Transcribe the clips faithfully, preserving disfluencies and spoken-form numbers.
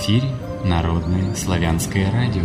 эфире Народное славянское радио.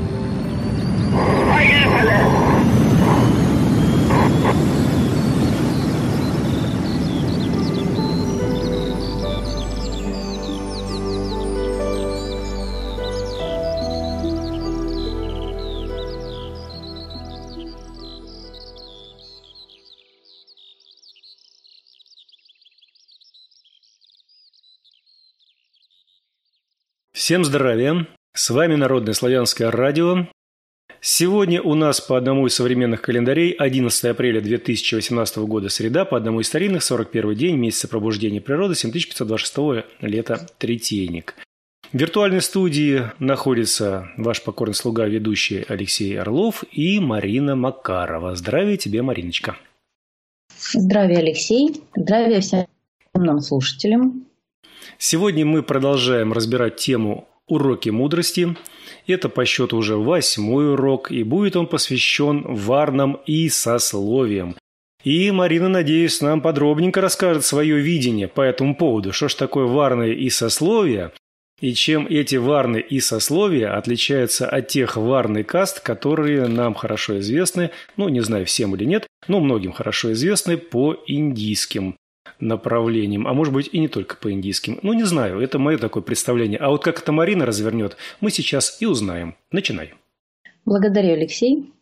Всем здравия! С вами Народное славянское радио. Сегодня у нас по одному из современных календарей одиннадцатое апреля две тысячи восемнадцатого года среда, по одному из старинных сорок первый день месяца пробуждения природы, семь тысяч пятьсот двадцать шестого лета Третейник. В виртуальной студии находится ваш покорный слуга, ведущий Алексей Орлов и Марина Макарова. Здравия тебе, Мариночка. Здравия, Алексей. Здравия всем нам слушателям. Сегодня мы продолжаем разбирать тему «Уроки мудрости». Это по счету уже восьмой урок, и будет он посвящен варнам и сословиям. И Марина, надеюсь, нам подробненько расскажет свое видение по этому поводу. Что ж такое варны и сословия, и чем эти варны и сословия отличаются от тех варн и каст, которые нам хорошо известны, ну, не знаю, всем или нет, но многим хорошо известны по индийским направлениям, а может быть и не только по индийским. Ну, не знаю, это мое такое представление. А вот как это Марина развернет, мы сейчас и узнаем. Начинай. Благодарю, Алексей.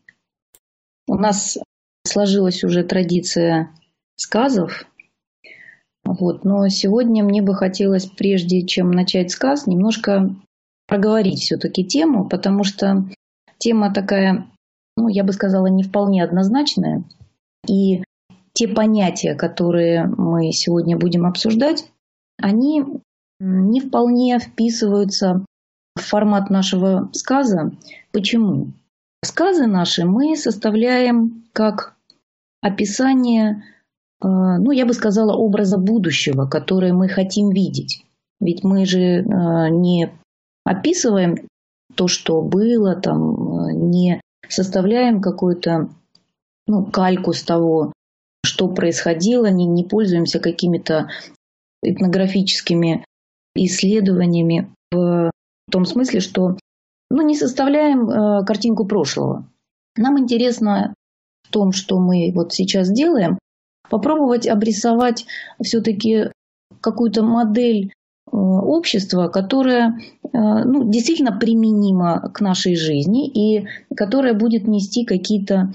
У нас сложилась уже традиция сказов. Вот, но сегодня мне бы хотелось, прежде чем начать сказ, немножко проговорить все-таки тему, потому что тема такая, ну, я бы сказала, не вполне однозначная. И те понятия, которые мы сегодня будем обсуждать, они не вполне вписываются в формат нашего сказа. Почему? Сказы наши мы составляем как описание, ну, я бы сказала, образа будущего, который мы хотим видеть. Ведь мы же не описываем то, что было, там, не составляем какую-то, ну, кальку с того, что происходило, не, не пользуемся какими-то этнографическими исследованиями в том смысле, что, ну, не составляем э, картинку прошлого. Нам интересно в том, что мы вот сейчас делаем, попробовать обрисовать все-таки какую-то модель э, общества, которая э, ну, действительно применима к нашей жизни и которая будет нести какие-то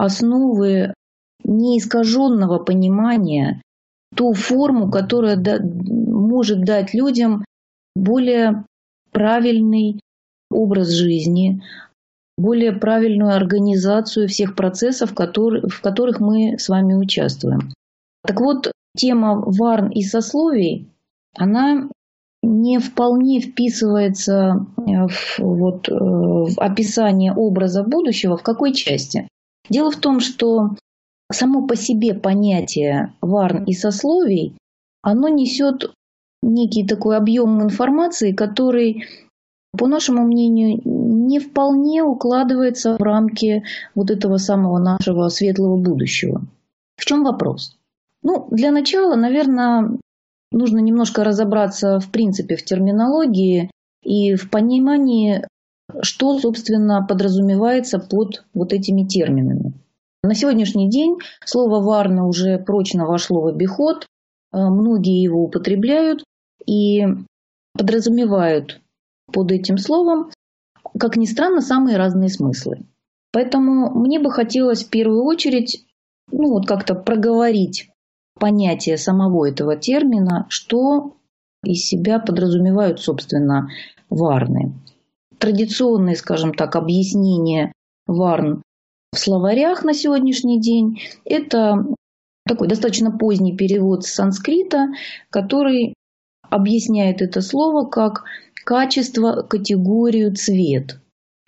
основы неискаженного понимания, ту форму, которая да, может дать людям более правильный образ жизни, более правильную организацию всех процессов, который, в которых мы с вами участвуем. Так вот, тема варн и сословий, она не вполне вписывается в, вот, в описание образа будущего. В какой части? Дело в том, что само по себе понятие варн и сословий, оно несет некий такой объем информации, который, по нашему мнению, не вполне укладывается в рамки вот этого самого нашего светлого будущего. В чем вопрос? Ну, для начала, наверное, нужно немножко разобраться в принципе в терминологии и в понимании, что, собственно, подразумевается под вот этими терминами. На сегодняшний день слово «варна» уже прочно вошло в обиход, многие его употребляют и подразумевают под этим словом, как ни странно, самые разные смыслы. Поэтому мне бы хотелось в первую очередь ну, вот как-то проговорить понятие самого этого термина, что из себя подразумевают, собственно, варны. Традиционные, скажем так, объяснения варн в словарях на сегодняшний день – это такой достаточно поздний перевод с санскрита, который объясняет это слово как качество, категорию, цвет.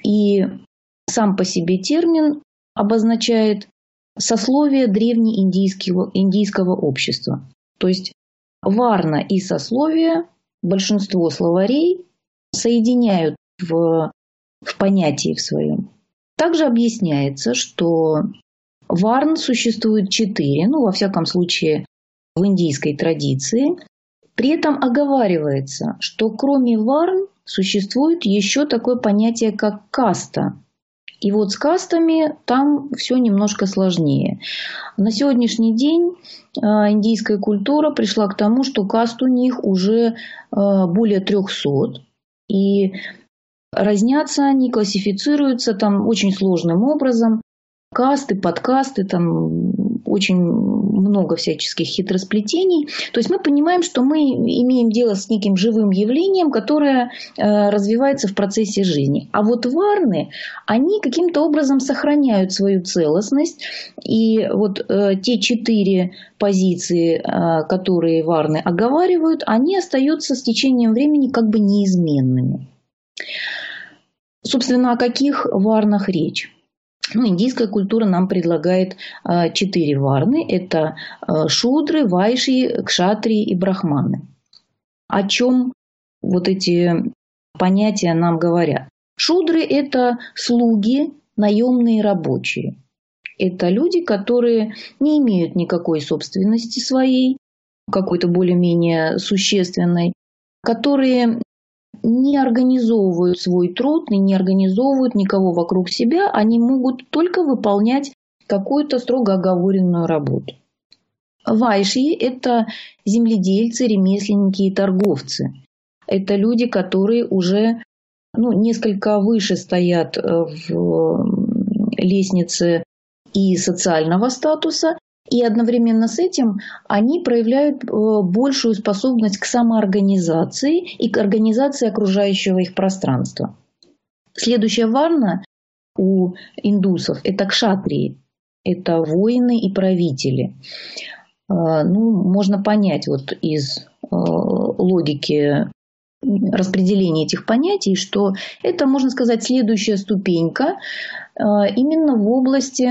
И сам по себе термин обозначает сословие древнеиндийского индийского общества. То есть варна и сословие большинство словарей соединяют в, в понятии в своем. Также объясняется, что варн существует четыре, ну, во всяком случае, в индийской традиции. При этом оговаривается, что кроме варн существует еще такое понятие, как каста. И вот с кастами там все немножко сложнее. На сегодняшний день индийская культура пришла к тому, что каст у них уже более трехсот. И разнятся они, классифицируются там очень сложным образом. Касты, подкасты, там очень много всяческих хитросплетений. То есть мы понимаем, что мы имеем дело с неким живым явлением, которое э, развивается в процессе жизни. А вот варны, они каким-то образом сохраняют свою целостность. И вот э, те четыре позиции, э, которые варны оговаривают, они остаются с течением времени как бы неизменными. Собственно, о каких варнах речь? Ну, индийская культура нам предлагает э, четыре варны. Это э, шудры, вайши, кшатрии и брахманы. О чем вот эти понятия нам говорят? Шудры – это слуги, наемные рабочие. Это люди, которые не имеют никакой собственности своей, какой-то более-менее существенной, которые не организовывают свой труд, не организовывают никого вокруг себя, они могут только выполнять какую-то строго оговоренную работу. Вайши – это земледельцы, ремесленники и торговцы. Это люди, которые уже ну, несколько выше стоят в лестнице и социального статуса, и одновременно с этим они проявляют большую способность к самоорганизации и к организации окружающего их пространства. Следующая варна у индусов – это кшатрии. Это воины и правители. Ну, можно понять вот из логики распределения этих понятий, что это, можно сказать, следующая ступенька именно в области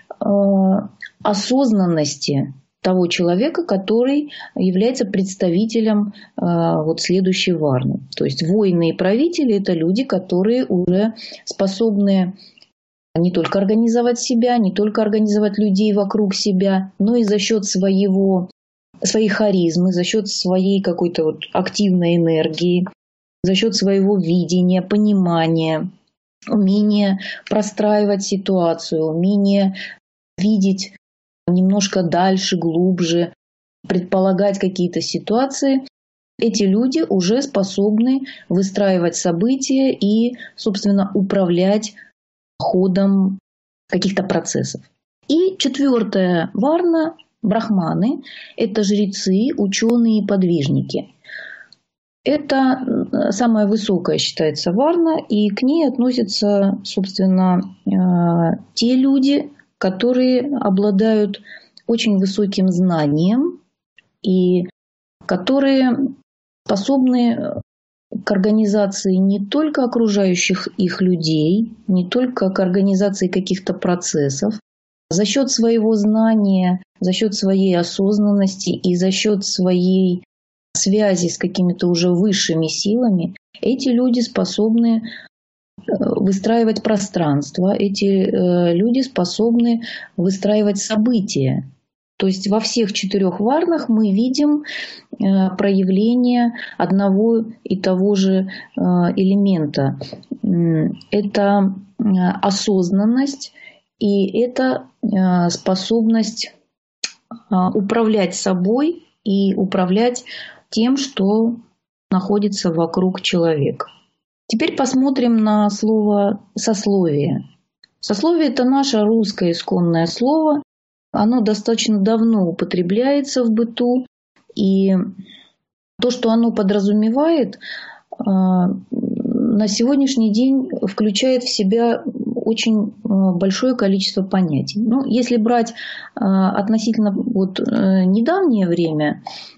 осознанности того человека, который является представителем э, вот следующей варны. То есть воины и правители – это люди, которые уже способны не только организовать себя, не только организовать людей вокруг себя, но и за счет своего, своей харизмы, за счет своей какой-то вот активной энергии, за счет своего видения, понимания, умения простраивать ситуацию, умения видеть немножко дальше, глубже, предполагать какие-то ситуации, эти люди уже способны выстраивать события и, собственно, управлять ходом каких-то процессов. И четвертая варна – брахманы – это жрецы, ученые и подвижники. Это самая высокая, считается, варна, и к ней относятся, собственно, те люди, которые обладают очень высоким знанием и которые способны к организации не только окружающих их людей, не только к организации каких-то процессов. За счет своего знания, за счет своей осознанности и за счет своей связи с какими-то уже высшими силами эти люди способны выстраивать пространство, эти люди способны выстраивать события. То есть во всех четырех варнах мы видим проявление одного и того же элемента. Это осознанность и это способность управлять собой и управлять тем, что находится вокруг человека. Теперь посмотрим на слово «сословие». Сословие – это наше русское исконное слово. Оно достаточно давно употребляется в быту. И то, что оно подразумевает, на сегодняшний день включает в себя очень большое количество понятий. Ну, если брать относительно вот недавнее время,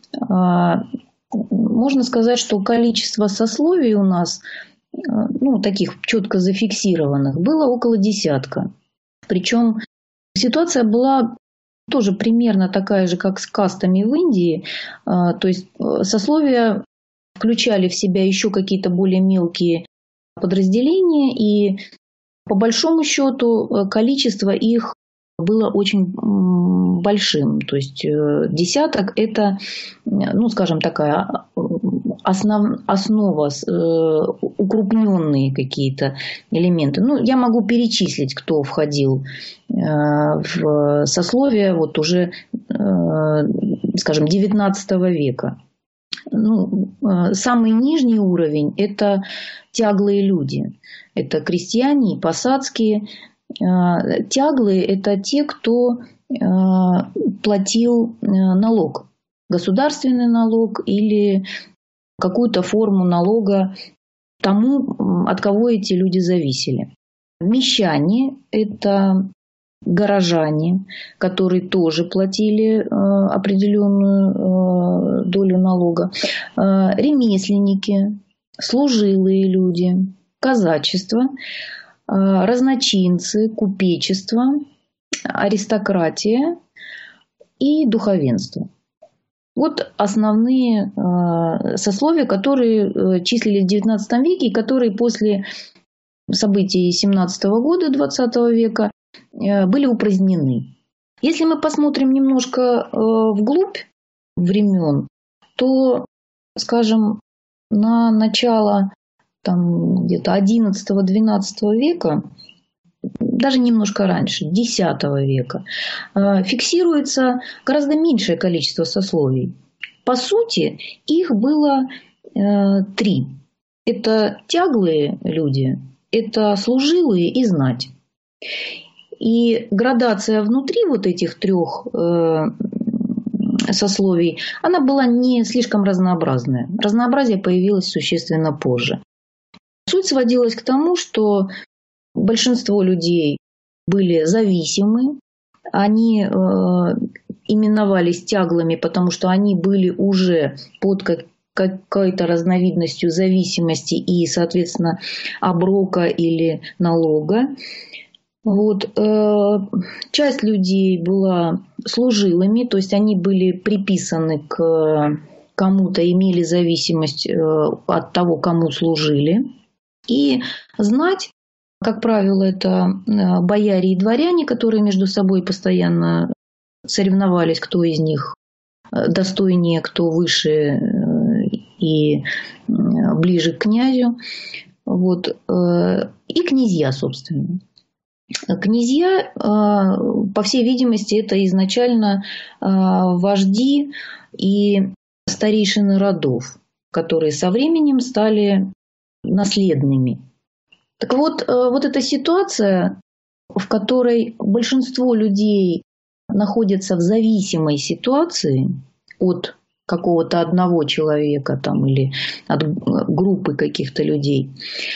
можно сказать, что количество сословий у нас, ну, таких четко зафиксированных, было около десятка. Причем ситуация была тоже примерно такая же, как с кастами в Индии. То есть сословия включали в себя еще какие-то более мелкие подразделения, и по большому счету количество их было очень большим. То есть десяток – это, ну, скажем, такая основ, основа укрупненные какие-то элементы. Ну, я могу перечислить, кто входил в сословие вот уже, скажем, девятнадцатого века. Ну, самый нижний уровень – это тяглые люди. Это крестьяне и посадские. Тяглые – это те, кто платил налог. Государственный налог или какую-то форму налога тому, от кого эти люди зависели. Мещане – это горожане, которые тоже платили определенную долю налога. Ремесленники, служилые люди, казачество, разночинцы, купечество, аристократия и духовенство. Вот основные сословия, которые числились в девятнадцатом веке и которые после событий семнадцатого года двадцатого века были упразднены. Если мы посмотрим немножко вглубь времен, то, скажем, на начало там, где-то одиннадцатого-двенадцатого века, даже немножко раньше, десятого века, фиксируется гораздо меньшее количество сословий. По сути, их было э, три. Это тяглые люди, это служилые и знать. И градация внутри вот этих трех э, сословий, она была не слишком разнообразная. Разнообразие появилось существенно позже. Суть сводилась к тому, что большинство людей были зависимы, они э, именовались тяглыми, потому что они были уже под как, какой-то разновидностью зависимости и, соответственно, оброка или налога. Вот. Э, часть людей была служилыми, то есть они были приписаны к кому-то, имели зависимость э, от того, кому служили. И знать, как правило, это бояре и дворяне, которые между собой постоянно соревновались, кто из них достойнее, кто выше и ближе к князю. Вот. И князья, собственно. Князья, по всей видимости, это изначально вожди и старейшины родов, которые со временем стали наследными. Так вот, вот эта ситуация, в которой большинство людей находятся в зависимой ситуации от какого-то одного человека там, или от группы каких-то людей,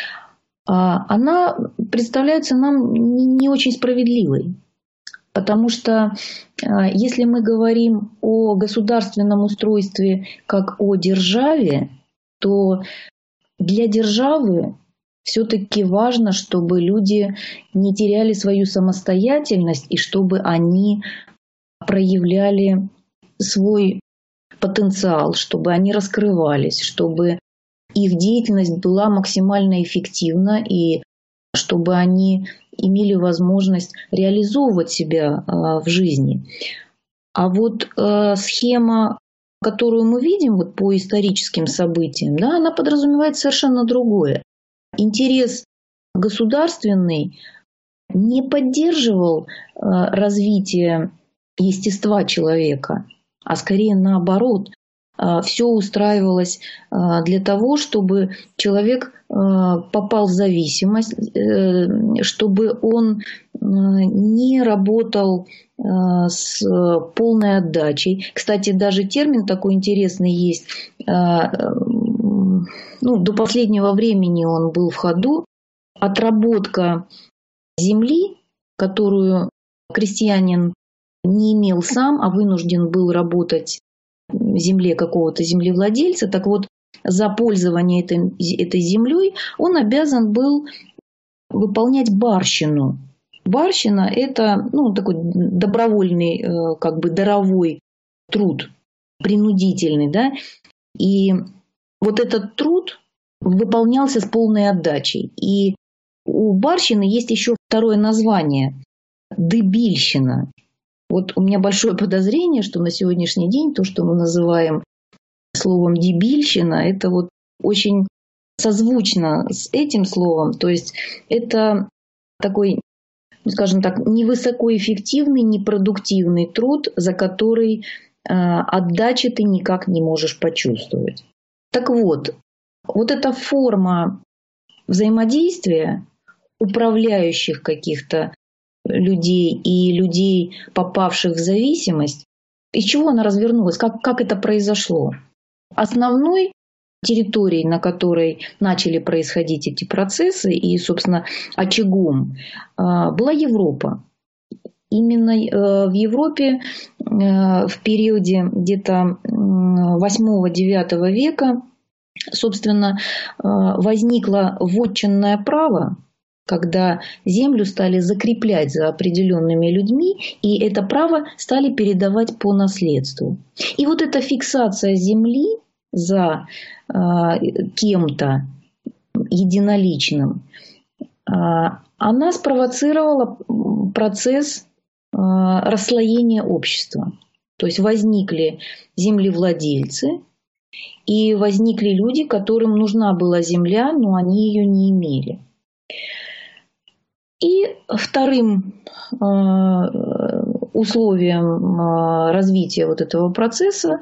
она представляется нам не очень справедливой. Потому что если мы говорим о государственном устройстве как о державе, то для державы все-таки важно, чтобы люди не теряли свою самостоятельность и чтобы они проявляли свой потенциал, чтобы они раскрывались, чтобы их деятельность была максимально эффективна и чтобы они имели возможность реализовывать себя в жизни. А вот схема, которую мы видим вот по историческим событиям, да, она подразумевает совершенно другое. Интерес государственный не поддерживал развитие естества человека, а скорее наоборот. Все устраивалось для того, чтобы человек попал в зависимость, чтобы он не работал с полной отдачей. Кстати, даже термин такой интересный есть. Ну, до последнего времени он был в ходу. Отработка земли, которую крестьянин не имел сам, а вынужден был работать в земле какого-то землевладельца. Так вот, за пользование этой, этой землей он обязан был выполнять барщину. Барщина – это ну, такой добровольный, как бы даровой труд, принудительный. Да? И вот этот труд выполнялся с полной отдачей. И у барщины есть еще второе название – дебильщина. Вот у меня большое подозрение, что на сегодняшний день то, что мы называем словом «дебильщина», это вот очень созвучно с этим словом. То есть это такой, скажем так, невысокоэффективный, непродуктивный труд, за который э, отдачи ты никак не можешь почувствовать. Так вот, вот эта форма взаимодействия управляющих каких-то людей и людей, попавших в зависимость, из чего она развернулась, как, как это произошло? Основной территорией, на которой начали происходить эти процессы и, собственно, очагом, была Европа. Именно в Европе в периоде где-то восьмого-девятого века, собственно, возникло вотчинное право, когда землю стали закреплять за определенными людьми, и это право стали передавать по наследству. И вот эта фиксация земли за э, кем-то единоличным, э, она спровоцировала процесс э, расслоения общества. То есть возникли землевладельцы, и возникли люди, которым нужна была земля, но они ее не имели. И вторым условием развития вот этого процесса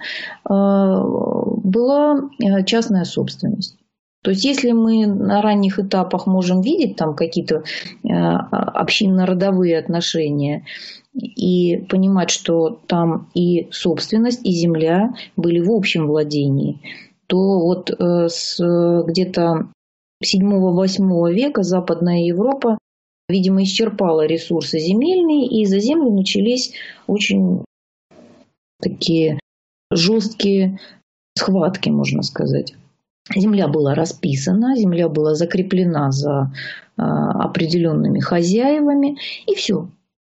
была частная собственность. То есть если мы на ранних этапах можем видеть там какие-то общинно-родовые отношения и понимать, что там и собственность, и земля были в общем владении, то вот с где-то седьмого-восьмого века Западная Европа, видимо, исчерпала ресурсы земельные, и за землю начались очень такие жесткие схватки, можно сказать. Земля была расписана, земля была закреплена за определенными хозяевами, и все.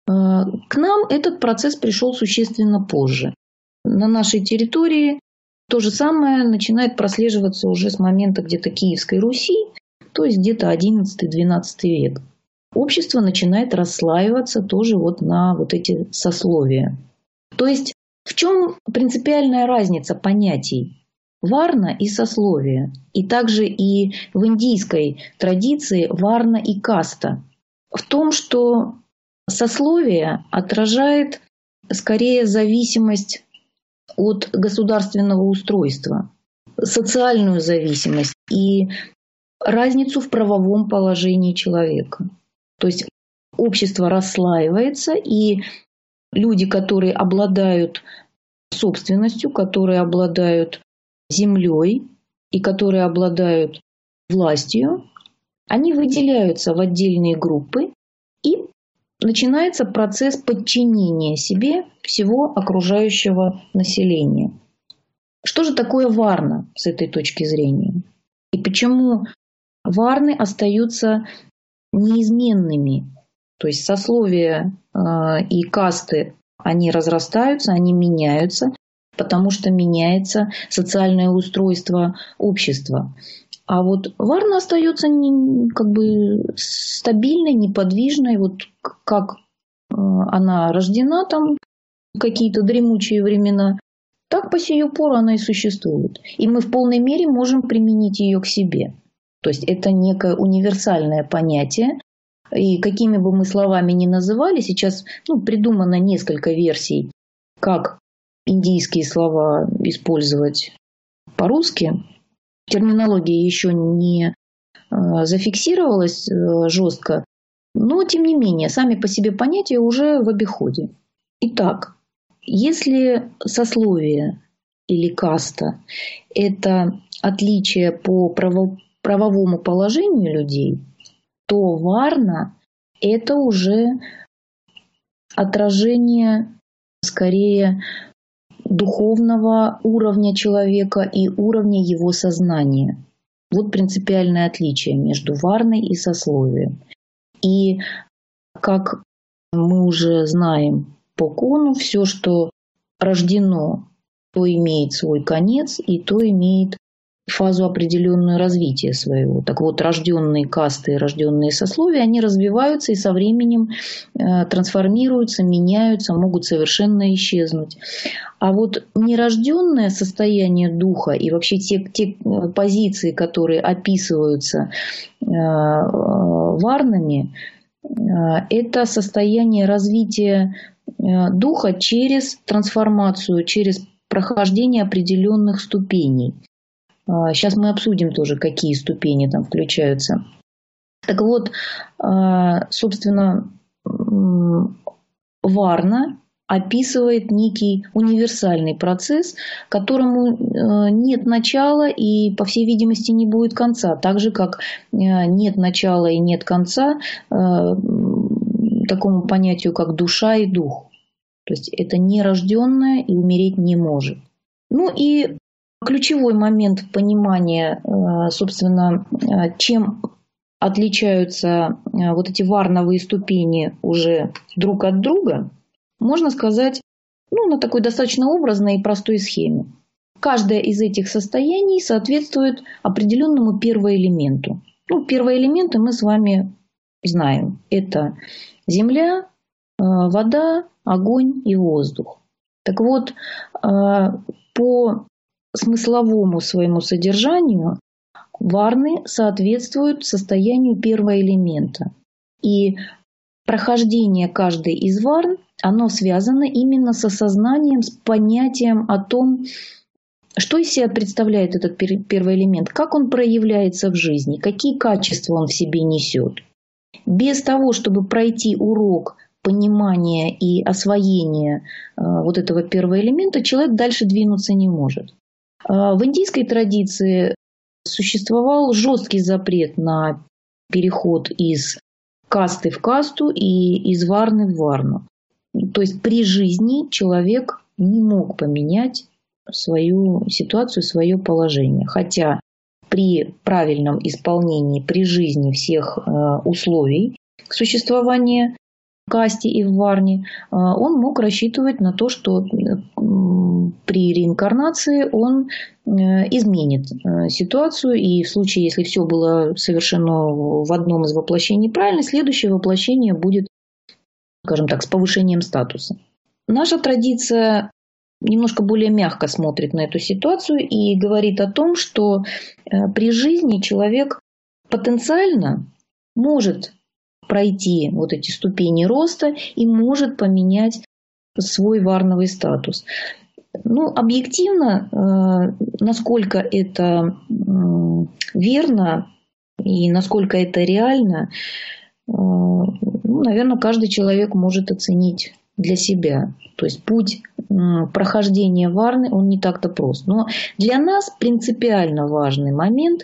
К нам этот процесс пришел существенно позже. На нашей территории то же самое начинает прослеживаться уже с момента где-то Киевской Руси, то есть где-то одиннадцатый-двенадцатый век. Общество начинает расслаиваться тоже вот на вот эти сословия. То есть в чем принципиальная разница понятий? Варна и сословие. И также и в индийской традиции варна и каста. В том, что сословие отражает скорее зависимость от государственного устройства, социальную зависимость и разницу в правовом положении человека. То есть общество расслаивается, и люди, которые обладают собственностью, которые обладают землей и которые обладают властью, они выделяются в отдельные группы, и начинается процесс подчинения себе всего окружающего населения. Что же такое варна с этой точки зрения? И почему варны остаются неизменными? То есть сословия э, и касты, они разрастаются, они меняются, потому что меняется социальное устройство общества. А вот варна остается не, как бы стабильной, неподвижной, вот как она рождена там в какие-то дремучие времена, так по сию пору она и существует. И мы в полной мере можем применить ее к себе. То есть это некое универсальное понятие. И какими бы мы словами ни называли, сейчас ну, придумано несколько версий, как индийские слова использовать по-русски. Терминология еще не зафиксировалась жестко, но тем не менее, сами по себе понятия уже в обиходе. Итак, если сословие или каста – это отличие по право, правовому положению людей, то варна – это уже отражение скорее духовного уровня человека и уровня его сознания. Вот принципиальное отличие между варной и сословием. И как мы уже знаем по кону, все, что рождено, то имеет свой конец и то имеет фазу определенную развития своего. Так вот, рожденные касты, рожденные сословия, они развиваются и со временем э, трансформируются, меняются, могут совершенно исчезнуть. А вот нерожденное состояние духа и вообще те, те позиции, которые описываются э, варнами, э, это состояние развития э, духа через трансформацию, через прохождение определенных ступеней. Сейчас мы обсудим тоже, какие ступени там включаются. Так вот, собственно, Варна описывает некий универсальный процесс, которому нет начала и, по всей видимости, не будет конца. Так же, как нет начала и нет конца такому понятию, как душа и дух. То есть это нерожденное и умереть не может. Ну и ключевой момент понимания, собственно, чем отличаются вот эти варновые ступени уже друг от друга, можно сказать, ну, на такой достаточно образной и простой схеме. Каждое из этих состояний соответствует определенному первоэлементу. Ну, первоэлементы мы с вами знаем. Это земля, вода, огонь и воздух. Так вот, по смысловому своему содержанию варны соответствуют состоянию первого элемента. И прохождение каждой из варн, оно связано именно с осознанием, с понятием о том, что из себя представляет этот первый элемент, как он проявляется в жизни, какие качества он в себе несет. Без того, чтобы пройти урок понимания и освоения вот этого первого элемента, человек дальше двинуться не может. В индийской традиции существовал жесткий запрет на переход из касты в касту и из варны в варну. То есть при жизни человек не мог поменять свою ситуацию, свое положение. Хотя при правильном исполнении при жизни всех условий существования в касте и в варне, он мог рассчитывать на то, что при реинкарнации он изменит ситуацию, и в случае, если все было совершено в одном из воплощений правильно, следующее воплощение будет, скажем так, с повышением статуса. Наша традиция немножко более мягко смотрит на эту ситуацию и говорит о том, что при жизни человек потенциально может пройти вот эти ступени роста и может поменять свой варновый статус. Ну, объективно, насколько это верно и насколько это реально, ну, наверное, каждый человек может оценить для себя. То есть путь прохождения варны, он не так-то прост. Но для нас принципиально важный момент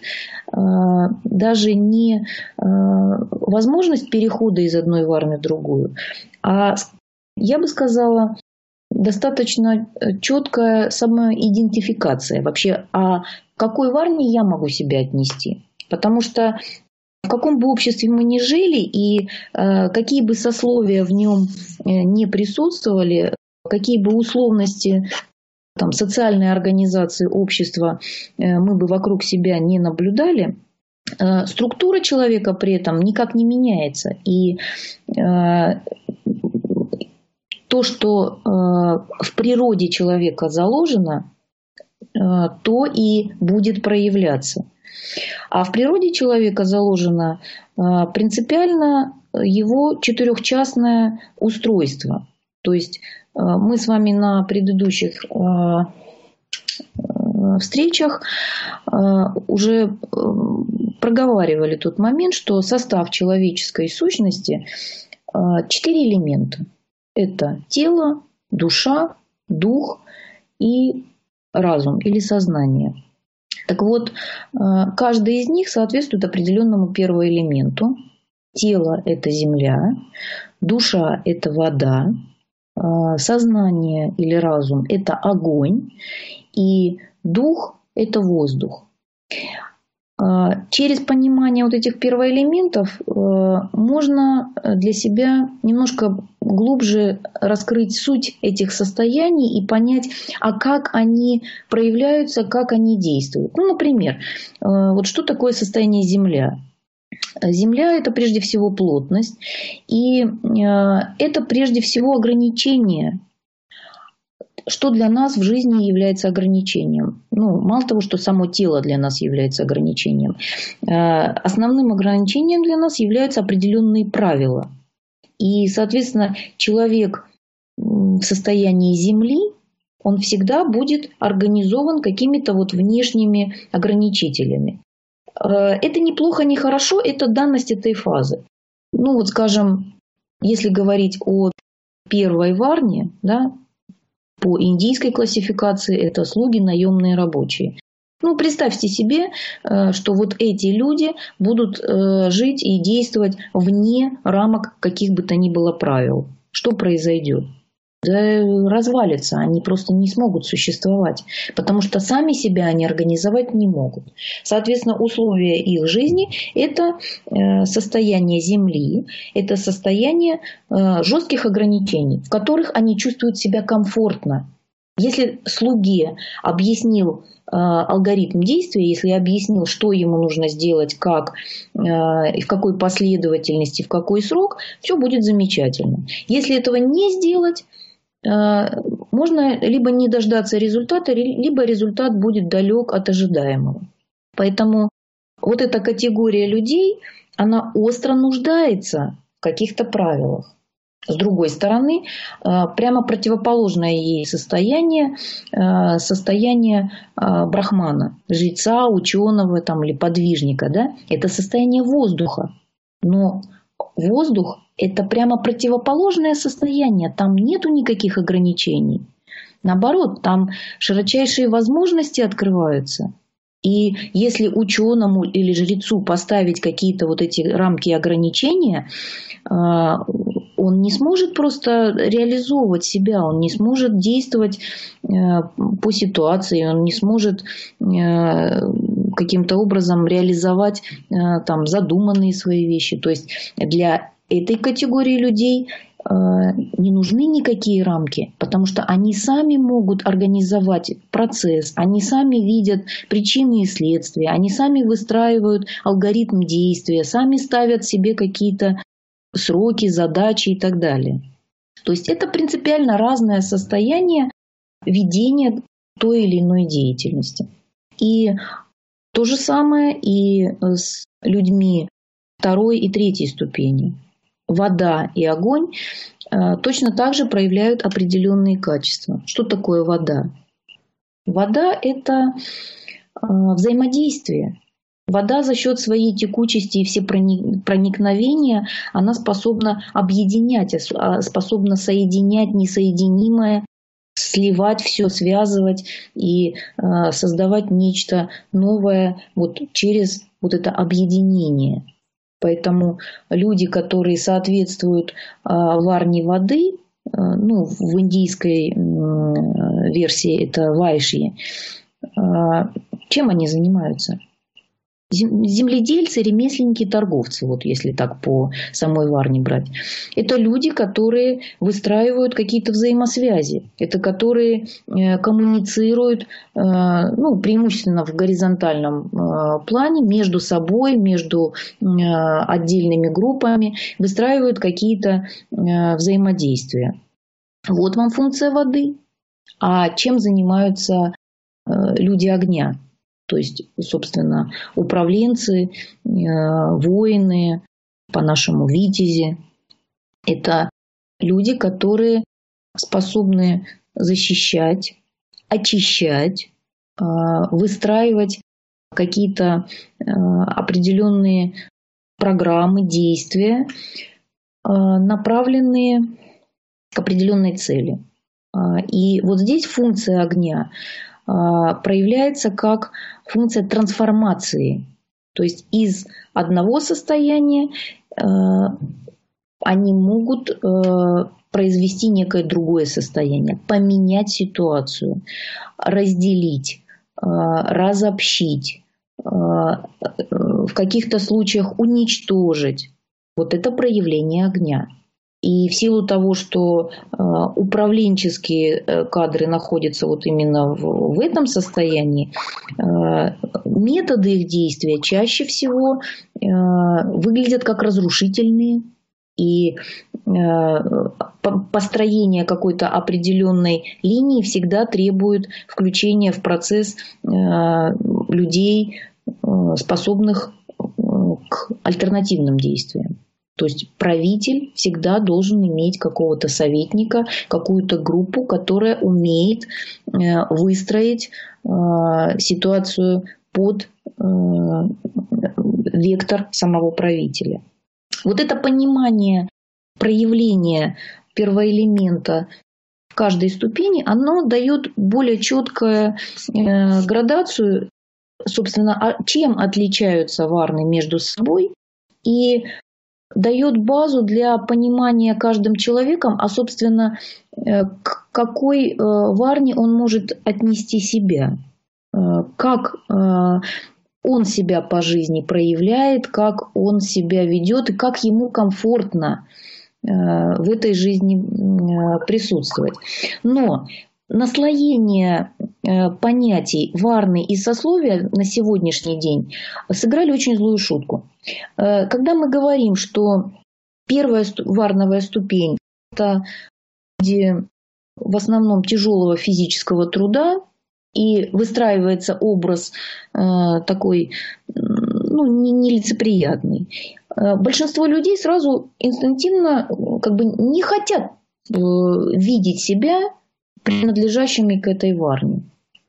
даже не возможность перехода из одной варны в другую, а, я бы сказала, достаточно четкая самоидентификация вообще, а к какой варне я могу себя отнести. Потому что в каком бы обществе мы ни жили и какие бы сословия в нем не присутствовали, какие бы условности там, социальной организации общества мы бы вокруг себя не наблюдали, структура человека при этом никак не меняется. И то, что в природе человека заложено, то и будет проявляться. А в природе человека заложено принципиально его четырехчастное устройство. То есть мы с вами на предыдущих встречах уже проговаривали тот момент, что состав человеческой сущности четыре элемента. Это тело, душа, дух и разум или сознание. Так вот, каждый из них соответствует определенному первоэлементу. Тело – это земля, душа – это вода, сознание или разум – это огонь, и дух – это воздух. Через понимание вот этих первоэлементов можно для себя немножко глубже раскрыть суть этих состояний и понять, а как они проявляются, как они действуют. Ну, например, вот что такое состояние Земля? Земля – это прежде всего плотность, и это прежде всего ограничение. Что для нас в жизни является ограничением? Ну, мало того, что само тело для нас является ограничением, основным ограничением для нас являются определенные правила. И, соответственно, человек в состоянии Земли, он всегда будет организован какими-то вот внешними ограничителями. Это не плохо, не хорошо, это данность этой фазы. Ну вот, скажем, если говорить о первой варне, да, по индийской классификации это слуги, наемные рабочие. Ну, представьте себе, что вот эти люди будут жить и действовать вне рамок каких бы то ни было правил. Что произойдет? Да развалится, они просто не смогут существовать, потому что сами себя они организовать не могут. Соответственно, условия их жизни – это состояние Земли, это состояние жестких ограничений, в которых они чувствуют себя комфортно. Если слуге объяснил алгоритм действия, если объяснил, что ему нужно сделать, как, в какой последовательности, в какой срок, все будет замечательно. Если этого не сделать, можно либо не дождаться результата, либо результат будет далек от ожидаемого. Поэтому вот эта категория людей, она остро нуждается в каких-то правилах. С другой стороны, прямо противоположное ей состояние, состояние брахмана, жреца, ученого там, или подвижника, да? Это состояние воздуха. Но воздух – это прямо противоположное состояние, там нету никаких ограничений. Наоборот, там широчайшие возможности открываются. И если ученому или жрецу поставить какие-то вот эти рамки и ограничения, он не сможет просто реализовывать себя, он не сможет действовать по ситуации, он не сможет каким-то образом реализовать там, задуманные свои вещи. То есть для этой категории людей не нужны никакие рамки, потому что они сами могут организовать процесс, они сами видят причины и следствия, они сами выстраивают алгоритм действия, сами ставят себе какие-то сроки, задачи и так далее. То есть это принципиально разное состояние ведения той или иной деятельности. И то же самое и с людьми второй и третьей ступени. Вода и огонь точно так же проявляют определенные качества. Что такое вода? Вода – это взаимодействие. Вода за счет своей текучести и всепроникновения, она способна объединять, способна соединять несоединимое, сливать все, связывать и создавать нечто новое вот через вот это объединение. Поэтому люди, которые соответствуют варне воды, ну, в индийской версии это вайшьи, чем они занимаются? Земледельцы, ремесленники, торговцы, вот если так по самой варне брать. Это люди, которые выстраивают какие-то взаимосвязи. Это которые коммуницируют, ну, преимущественно в горизонтальном плане между собой, между отдельными группами, выстраивают какие-то взаимодействия. Вот вам функция воды. А чем занимаются люди огня? То есть, собственно, управленцы, воины, по-нашему витязи. Это люди, которые способны защищать, очищать, выстраивать какие-то определенные программы, действия, направленные к определенной цели. И вот здесь функция огня проявляется как функция трансформации. То есть из одного состояния они могут произвести некое другое состояние, поменять ситуацию, разделить, разобщить, в каких-то случаях уничтожить. Вот это проявление огня. И в силу того, что управленческие кадры находятся вот именно в, в этом состоянии, методы их действия чаще всего выглядят как разрушительные. И построение какой-то определенной линии всегда требует включения в процесс людей, способных к альтернативным действиям. То есть правитель всегда должен иметь какого-то советника, какую-то группу, которая умеет выстроить ситуацию под вектор самого правителя. Вот это понимание проявления первоэлемента в каждой ступени, оно дает более четкую э, градацию, собственно, чем отличаются варны между собой, и дает базу для понимания каждым человеком, а, собственно, э, к какой э, варне он может отнести себя, э, как э, он себя по жизни проявляет, как он себя ведет и как ему комфортно в этой жизни присутствовать. Но наслоение понятий варны и сословия на сегодняшний день сыграли очень злую шутку. Когда мы говорим, что первая варновая ступень – это в основном тяжелого физического труда, и выстраивается образ э, такой, ну, нелицеприятный. Большинство людей сразу инстинктивно как бы не хотят э, видеть себя принадлежащими к этой варне.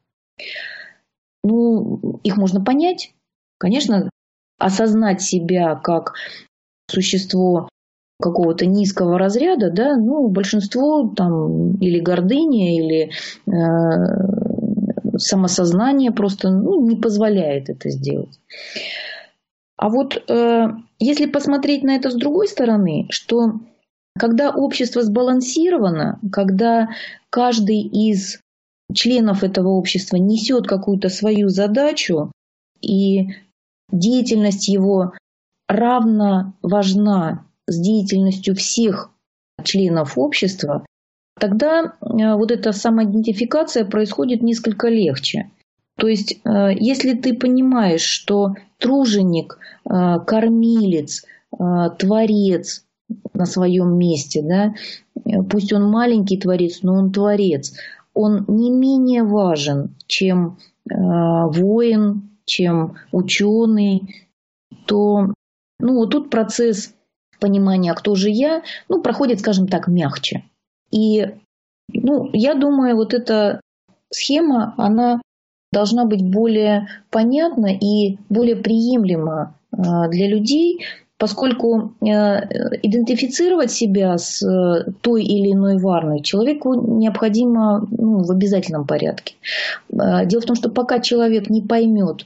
Ну, их можно понять. Конечно, осознать себя как существо какого-то низкого разряда, да, ну, большинство там или гордыня, или э, самосознание просто ну, не позволяет это сделать. А вот э, если посмотреть на это с другой стороны, что когда общество сбалансировано, когда каждый из членов этого общества несет какую-то свою задачу, и деятельность его равно важна с деятельностью всех членов общества, тогда вот эта самоидентификация происходит несколько легче. То есть, если ты понимаешь, что труженик, кормилец, творец на своем месте, да, пусть он маленький творец, но он творец, он не менее важен, чем воин, чем ученый, то ну, вот тут процесс понимания, кто же я, ну, проходит, скажем так, мягче. И ну, я думаю, вот эта схема, она должна быть более понятна и более приемлема для людей, поскольку идентифицировать себя с той или иной варной человеку необходимо ну, в обязательном порядке. Дело в том, что пока человек не поймет,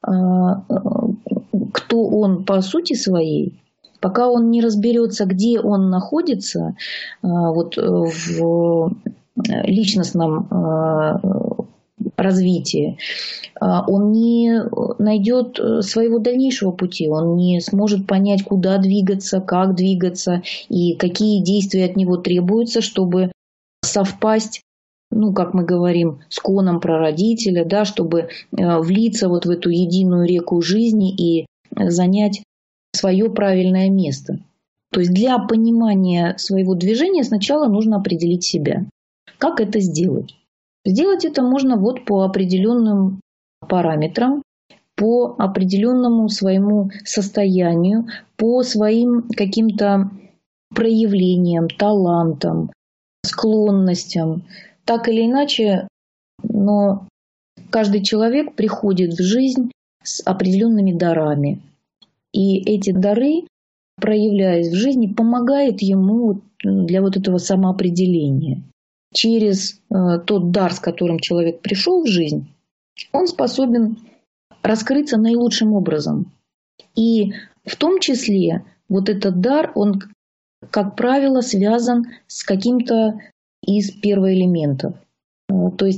кто он по сути своей, пока он не разберется, где он находится вот, в личностном развитии, он не найдет своего дальнейшего пути, он не сможет понять, куда двигаться, как двигаться и какие действия от него требуются, чтобы совпасть, ну, как мы говорим, с коном прародителя, да, чтобы влиться вот в эту единую реку жизни и занять свое правильное место. То есть для понимания своего движения сначала нужно определить себя. Как это сделать? Сделать это можно вот по определенным параметрам, по определенному своему состоянию, по своим каким-то проявлениям, талантам, склонностям. Так или иначе, но каждый человек приходит в жизнь с определенными дарами. И эти дары, проявляясь в жизни, помогают ему для вот этого самоопределения. Через э, тот дар, с которым человек пришел в жизнь, он способен раскрыться наилучшим образом. И в том числе вот этот дар, он, как правило, связан с каким-то из первоэлементов. Э, то есть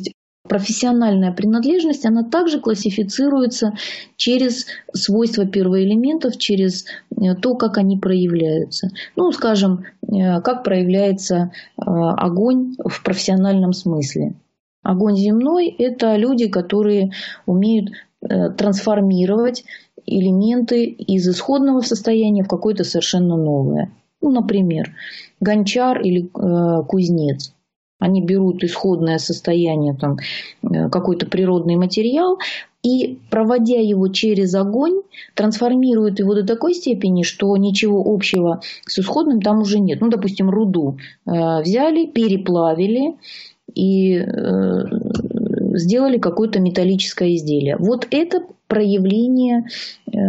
профессиональная принадлежность, она также классифицируется через свойства первоэлементов, через то, как они проявляются. Ну, скажем, как проявляется огонь в профессиональном смысле. Огонь земной – это люди, которые умеют трансформировать элементы из исходного состояния в какое-то совершенно новое. Ну, например, гончар или э, кузнец. Они берут исходное состояние, там, э, какой-то природный материал и, проводя его через огонь, трансформируют его до такой степени, что ничего общего с исходным там уже нет. Ну, допустим, руду э, взяли, переплавили и э, сделали какое-то металлическое изделие. Вот это проявление э,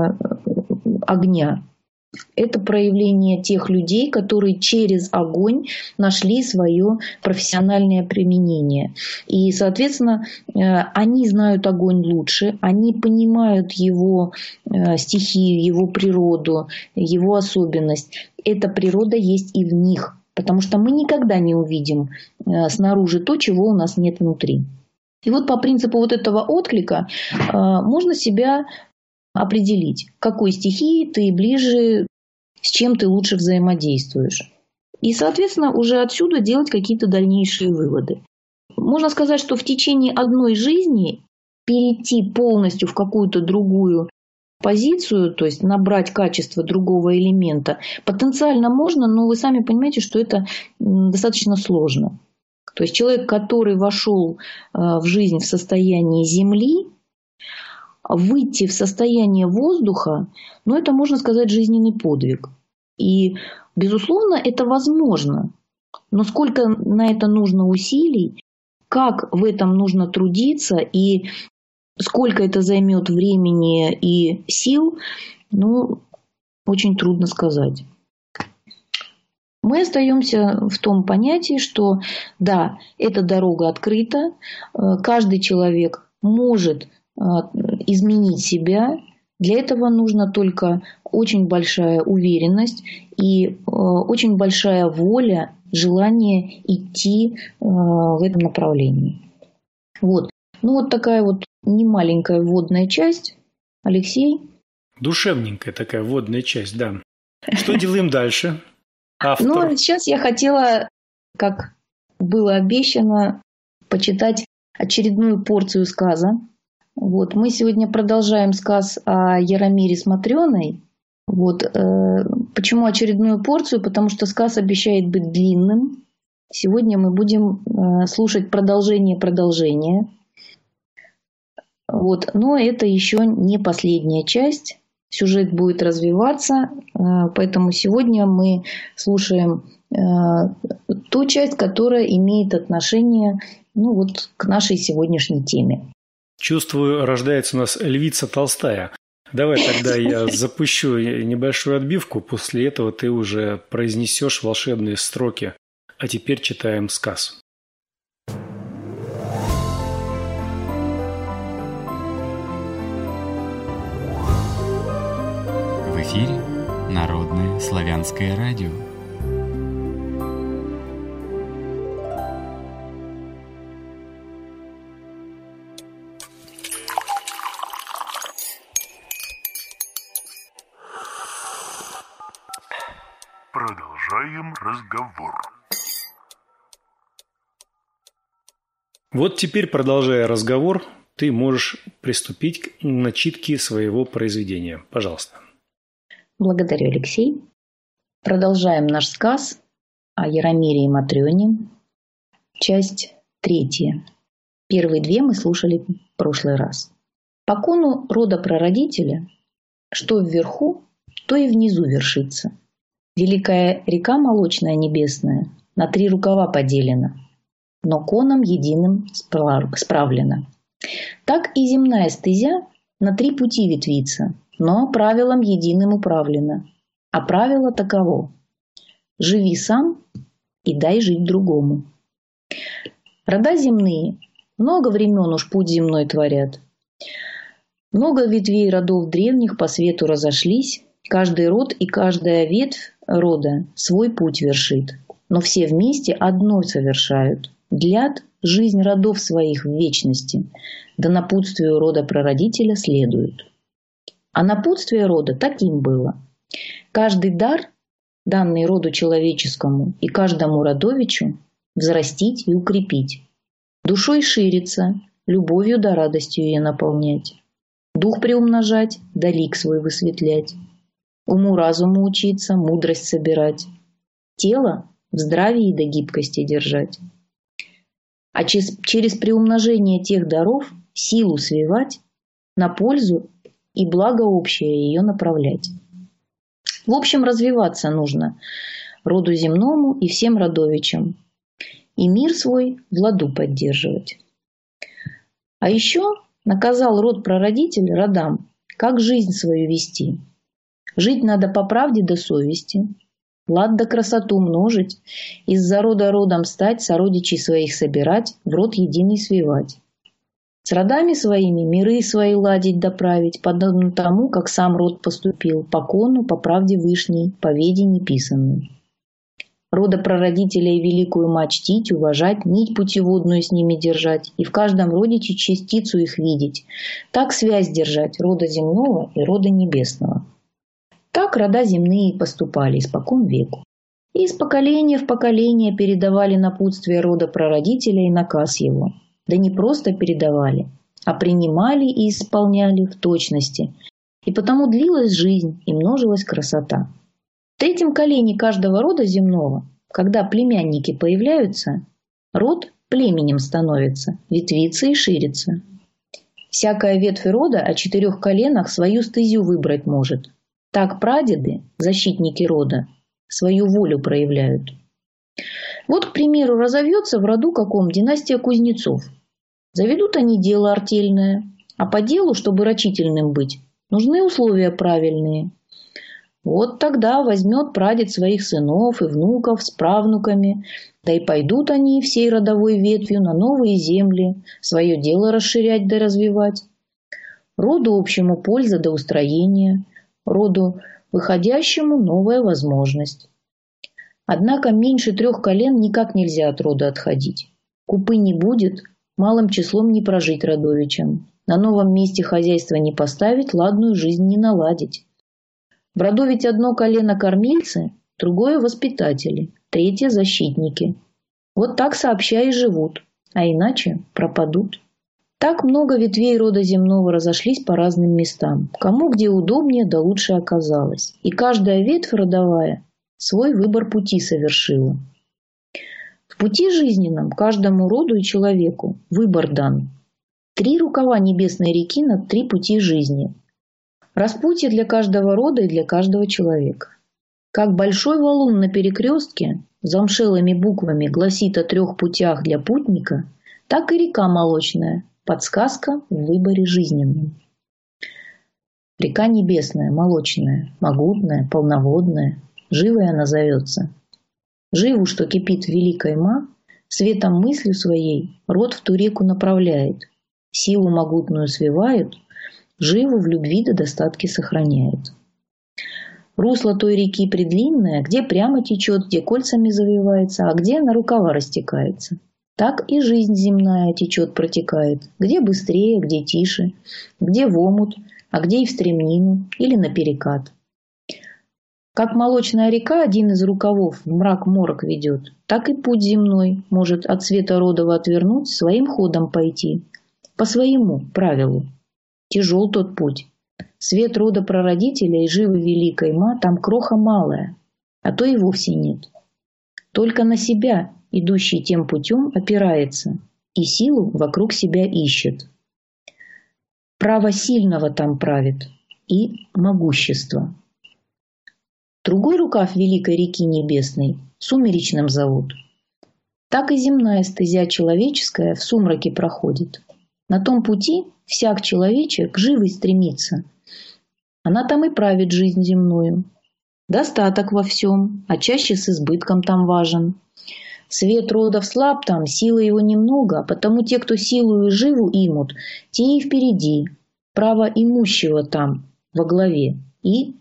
огня. Это проявление тех людей, которые через огонь нашли свое профессиональное применение. И, соответственно, они знают огонь лучше, они понимают его стихию, его природу, его особенность. Эта природа есть и в них, потому что мы никогда не увидим снаружи то, чего у нас нет внутри. И вот по принципу вот этого отклика можно себя определить, к какой стихии ты ближе, с чем ты лучше взаимодействуешь. И, соответственно, уже отсюда делать какие-то дальнейшие выводы. Можно сказать, что в течение одной жизни перейти полностью в какую-то другую позицию, то есть набрать качество другого элемента, потенциально можно, но вы сами понимаете, что это достаточно сложно. То есть человек, который вошел в жизнь в состоянии Земли, выйти в состояние воздуха, ну, это, можно сказать, жизненный подвиг. И, безусловно, это возможно. Но сколько на это нужно усилий, как в этом нужно трудиться и сколько это займет времени и сил, ну, очень трудно сказать. Мы остаемся в том понятии, что да, эта дорога открыта, каждый человек может изменить себя. Для этого нужна только очень большая уверенность и очень большая воля, желание идти в этом направлении. Вот. Ну вот такая вот немаленькая вводная часть. Алексей? Душевненькая такая вводная часть, да. Что делаем дальше? Автор. Ну, сейчас я хотела, как было обещано, почитать очередную порцию сказа. Вот, мы сегодня продолжаем сказ о Яромире с Матрёной. Вот, э, почему очередную порцию? Потому что сказ обещает быть длинным. Сегодня мы будем э, слушать продолжение продолжения. Вот, но это еще не последняя часть. Сюжет будет развиваться, э, поэтому сегодня мы слушаем э, ту часть, которая имеет отношение, ну, вот, к нашей сегодняшней теме. Чувствую, рождается у нас львица Толстая. Давай тогда я запущу небольшую отбивку, после этого ты уже произнесешь волшебные строки. А теперь читаем сказ. В эфире Народное славянское радио. Продолжаем разговор. Вот теперь, продолжая разговор, ты можешь приступить к начитке своего произведения. Пожалуйста. Благодарю, Алексей. Продолжаем наш сказ о Яромире и Матрёне. Часть третья. Первые две мы слушали в прошлый раз. По кону рода прародителя, что вверху, то и внизу вершится. Великая река молочная небесная на три рукава поделена, но коном единым справлена. Так и земная стезя на три пути ветвится, но правилом единым управлена. А правило таково: живи сам и дай жить другому. Рода земные много времен уж путь земной творят. Много ветвей родов древних по свету разошлись. Каждый род и каждая ветвь рода свой путь вершит, но все вместе одно совершают. Длят жизнь родов своих в вечности, да напутствию рода прародителя следуют. А напутствие рода таким было. Каждый дар, данный роду человеческому и каждому родовичу, взрастить и укрепить. Душой шириться, любовью да радостью ее наполнять. Дух приумножать, да лик свой высветлять. Уму-разуму учиться, мудрость собирать. Тело в здравии да гибкости держать. А через, через приумножение тех даров силу свивать, на пользу и благо общее ее направлять. В общем, развиваться нужно роду земному и всем родовичам, и мир свой в ладу поддерживать. А еще наказал род прародитель родам, как жизнь свою вести. Жить надо по правде да совести, лад да красоту множить, из-за рода родом стать, сородичей своих собирать, в род единый свивать. С родами своими миры свои ладить да править, подобно тому, как сам род поступил, по кону, по правде вышней, по веде неписанной. Рода прародителей великую мать чтить, уважать, нить путеводную с ними держать, и в каждом родиче частицу их видеть. Так связь держать рода земного и рода небесного. Так рода земные поступали испокон веку. И из поколения в поколение передавали напутствие рода прародителя и наказ его. Да не просто передавали, а принимали и исполняли в точности. И потому длилась жизнь и множилась красота. В третьем колене каждого рода земного, когда племянники появляются, род племенем становится, ветвится и ширится. Всякая ветвь рода о четырех коленах свою стезю выбрать может. Так прадеды, защитники рода, свою волю проявляют. Вот, к примеру, разовьется в роду каком династия кузнецов. Заведут они дело артельное, а по делу, чтобы рачительным быть, нужны условия правильные. Вот тогда возьмет прадед своих сынов и внуков с правнуками, да и пойдут они всей родовой ветвью на новые земли, свое дело расширять да развивать. Роду общему польза да устроение, роду выходящему новая возможность. Однако меньше трех колен никак нельзя от рода отходить. Купы не будет, малым числом не прожить родовичам. На новом месте хозяйство не поставить, ладную жизнь не наладить. В роду ведь одно колено кормильцы, другое воспитатели, третье защитники. Вот так сообща и живут, а иначе пропадут. Так много ветвей рода земного разошлись по разным местам. Кому где удобнее, да лучше оказалось. И каждая ветвь родовая свой выбор пути совершила. В пути жизненном каждому роду и человеку выбор дан. Три рукава небесной реки на три пути жизни. Распутье для каждого рода и для каждого человека. Как большой валун на перекрестке замшелыми буквами гласит о трех путях для путника, так и река молочная, подсказка в выборе жизненном. Река небесная, молочная, могутная, полноводная, живая она зовется. Живу, что кипит в великой ма, светом мыслью своей род в ту реку направляет, силу могутную свивают, живу в любви до достатки сохраняет. Русло той реки предлинное, где прямо течет, где кольцами завивается, а где на рукава растекается. Так и жизнь земная течет, протекает, где быстрее, где тише, где в омут, а где и в стремнину или наперекат. Как молочная река один из рукавов в мрак-морок ведет, так и путь земной может от света родова отвернуть, своим ходом пойти, по своему правилу. Тяжел тот путь. Свет рода прародителя и живы великой ма там кроха малая, а то и вовсе нет. Только на себя, идущий тем путем, опирается и силу вокруг себя ищет. Право сильного там правит и могущество. Другой рукав великой реки небесной сумеречным зовут. Так и земная стезя человеческая в сумраке проходит. На том пути всяк человечек живый стремится. Она там и правит жизнь земную. Достаток во всем, а чаще с избытком там важен. Свет родов слаб там, силы его немного, потому те, кто силу и живу имут, те и впереди. Право имущего там во главе и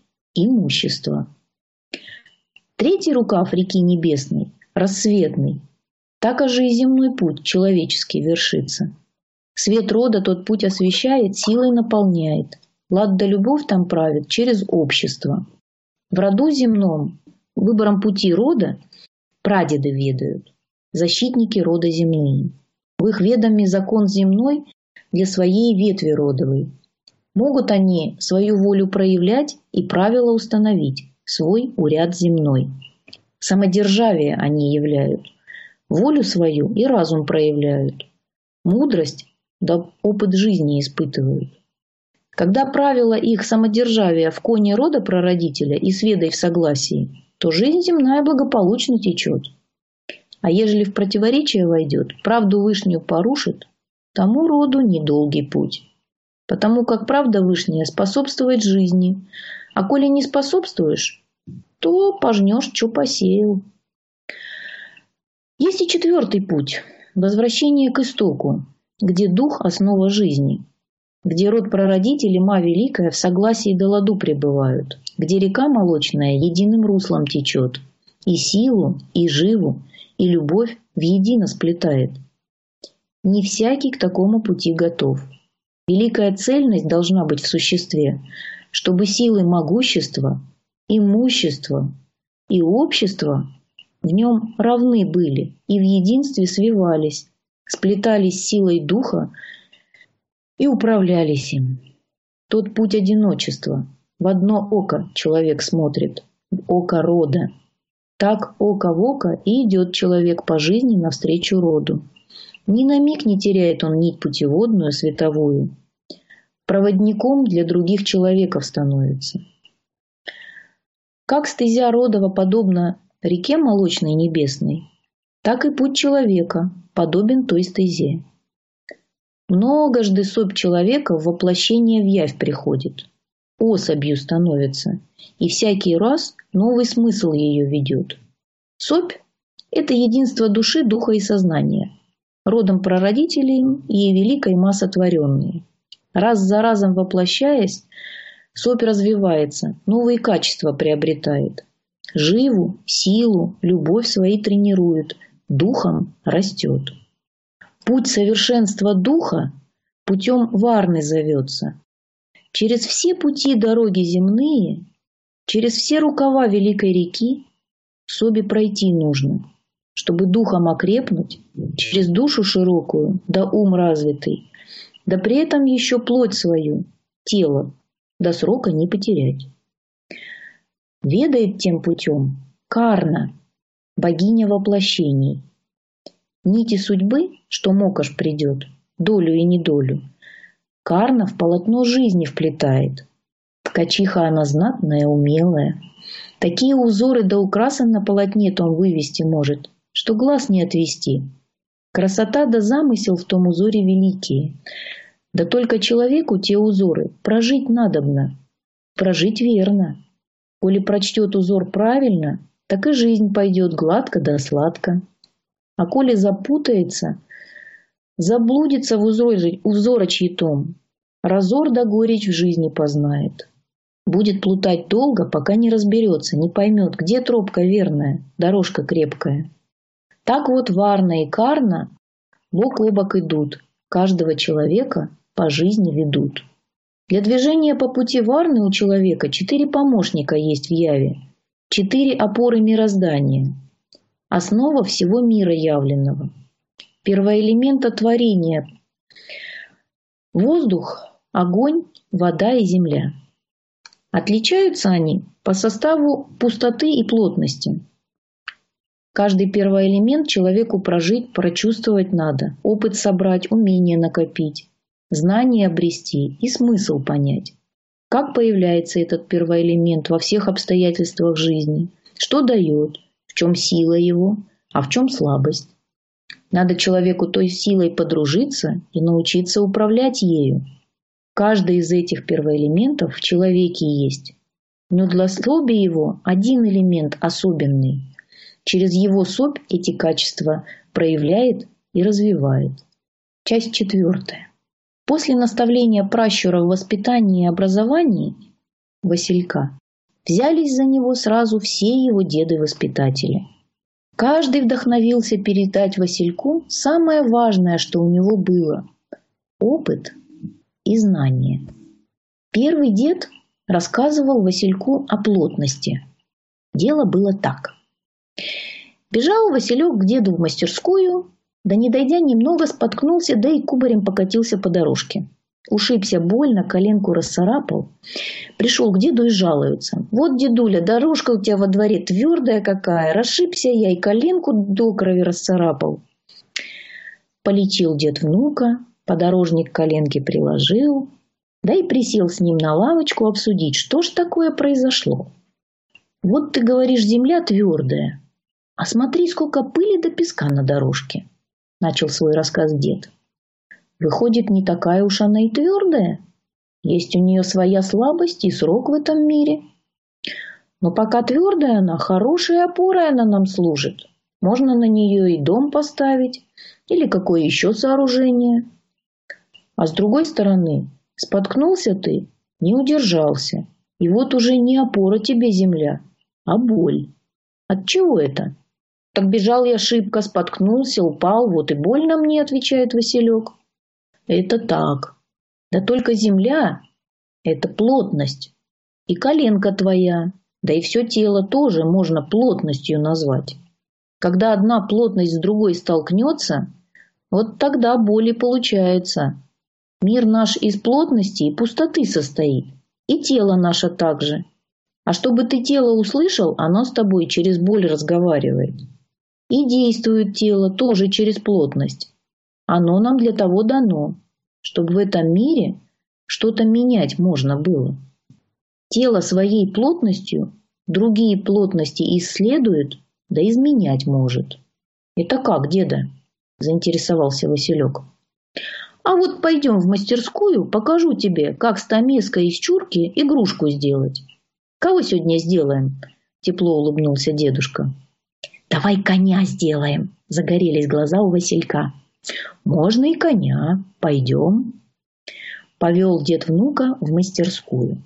имущество. Третий рукав реки небесной, рассветный, Так же и земной путь человеческий вершится. Свет рода тот путь освещает, силой наполняет. Лад да любовь там правит через общество. В роду земном выбором пути рода прадеды ведают, защитники рода земные. В их ведоме закон земной для своей ветви родовой. Могут они свою волю проявлять и правила установить, свой уряд земной. Самодержавие они являют, волю свою и разум проявляют, мудрость да опыт жизни испытывают. Когда правила их самодержавия в коне рода прародителя и с ведой в согласии, то жизнь земная благополучно течет. А ежели в противоречие войдет, правду вышнюю порушит, тому роду недолгий путь. Потому как правда вышняя способствует жизни, а коли не способствуешь, то пожнешь, что посеял. Есть и четвертый путь – возвращение к истоку, где дух – основа жизни, где род прародителей ма великая в согласии до ладу пребывают, где река молочная единым руслом течет, и силу, и живу, и любовь в едино сплетает. Не всякий к такому пути готов. Великая цельность должна быть в существе, чтобы силы могущества, имущества и общества в нем равны были и в единстве свивались, сплетались силой духа и управлялись им. Тот путь одиночества. В одно око человек смотрит, в око рода. Так око в око и идет человек по жизни навстречу роду. Ни на миг не теряет он нить путеводную, световую. Проводником для других человеков становится. Как стезя родова подобна реке молочной небесной, так и путь человека подобен той стезе. Многожды собь человека в воплощение в явь приходит, особью становится, и всякий раз новый смысл ее ведет. Собь – это единство души, духа и сознания, родом прародителей и великой массотворенные. Раз за разом воплощаясь, собь развивается, новые качества приобретает. Живу, силу, любовь свои тренирует, духом растет. Путь совершенства духа путем Варны зовется. Через все пути дороги земные, через все рукава великой реки собе пройти нужно, чтобы духом окрепнуть, через душу широкую, да ум развитый, да при этом еще плоть свою, тело, до срока не потерять. Ведает тем путем Карна, богиня воплощений. Нити судьбы, что мокаш придет, долю и недолю, Карна в полотно жизни вплетает. Ткачиха она знатная, умелая. Такие узоры да украсы на полотне том вывести может, что глаз не отвести. Красота да замысел в том узоре великие. Да только человеку те узоры прожить надобно. Прожить верно. Коли прочтет узор правильно, так и жизнь пойдет гладко да сладко. А коли запутается, заблудится в узоре, узорочьи том, разор да горечь в жизни познает. Будет плутать долго, пока не разберется, не поймет, где тропка верная, дорожка крепкая. Так вот Варна и Карна бок о бок идут, каждого человека по жизни ведут. Для движения по пути Варны у человека четыре помощника есть в яве, четыре опоры мироздания, основа всего мира явленного, первоэлемента творения – воздух, огонь, вода и земля. Отличаются они по составу пустоты и плотности. Каждый первоэлемент человеку прожить, прочувствовать надо, опыт собрать, умение накопить, знания обрести и смысл понять. Как появляется этот первоэлемент во всех обстоятельствах жизни, что дает, в чем сила его, а в чем слабость. Надо человеку той силой подружиться и научиться управлять ею. Каждый из этих первоэлементов в человеке есть, но для особи его один элемент особенный. Через его собь эти качества проявляет и развивает. Часть четвертая. После наставления пращура в воспитании и образовании Василька взялись за него сразу все его деды-воспитатели. Каждый вдохновился передать Васильку самое важное, что у него было – опыт и знания. Первый дед рассказывал Васильку о плотности. Дело было так. Бежал Василек к деду в мастерскую, да не дойдя немного, споткнулся, да и кубарем покатился по дорожке. Ушибся больно, коленку расцарапал. Пришел к деду и жалуется. Вот, дедуля, дорожка у тебя во дворе твердая какая. Расшибся я и коленку до крови расцарапал. Полечил дед внука, подорожник к коленке приложил, да и присел с ним на лавочку обсудить, что ж такое произошло. Вот ты говоришь, земля твердая, а смотри, сколько пыли до песка на дорожке, начал свой рассказ дед. Выходит, не такая уж она и твердая. Есть у нее своя слабость и срок в этом мире. Но пока твердая она, хорошей опорой она нам служит. Можно на нее и дом поставить, или какое еще сооружение. А с другой стороны, споткнулся ты, не удержался. И вот уже не опора тебе земля, а боль. От чего это? Так бежал я шибко, споткнулся, упал, вот и больно мне, отвечает Василек. Это так. Да только земля – это плотность. И коленка твоя, да и все тело тоже можно плотностью назвать. Когда одна плотность с другой столкнется, вот тогда боль и получается. Мир наш из плотности и пустоты состоит. И тело наше также. А чтобы ты тело услышал, оно с тобой через боль разговаривает. И действует тело тоже через плотность. Оно нам для того дано, чтобы в этом мире что-то менять можно было. Тело своей плотностью другие плотности исследует, да изменять может. Это как, деда? Заинтересовался Василек. А вот пойдем в мастерскую, покажу тебе, как стамеской из чурки игрушку сделать. Кого сегодня сделаем? Тепло улыбнулся дедушка. Давай коня сделаем, загорелись глаза у Василька. Можно и коня. Пойдем. Повел дед внука в мастерскую.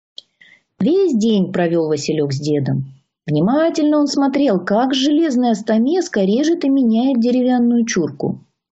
Весь день провел Василек с дедом. Внимательно он смотрел, как железная стамеска режет и меняет деревянную чурку.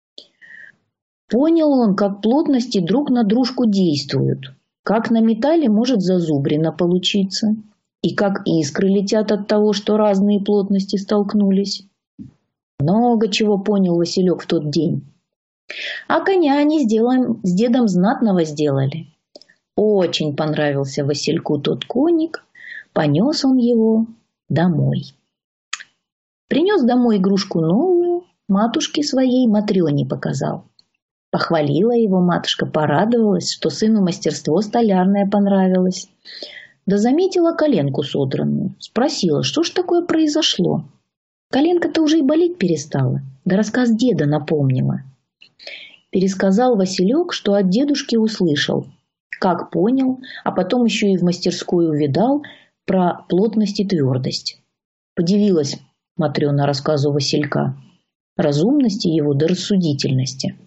Понял он, как плотности друг на дружку действуют, как на металле может зазубрина получиться, и как искры летят от того, что разные плотности столкнулись. Много чего понял Василек в тот день. А коня они сделаем, с дедом знатного сделали. Очень понравился Васильку тот коник, понес он его домой. Принес домой игрушку новую, матушке своей Матрёне показал. Похвалила его матушка, порадовалась, что сыну мастерство столярное понравилось. Да заметила коленку содранную, спросила, что ж такое произошло. Коленка-то уже и болеть перестала, да рассказ деда напомнила. Пересказал Василек, что от дедушки услышал, как понял, а потом еще и в мастерской увидал про плотность и твердость. Подивилась Матрёна рассказу Василька, разумности его до рассудительности.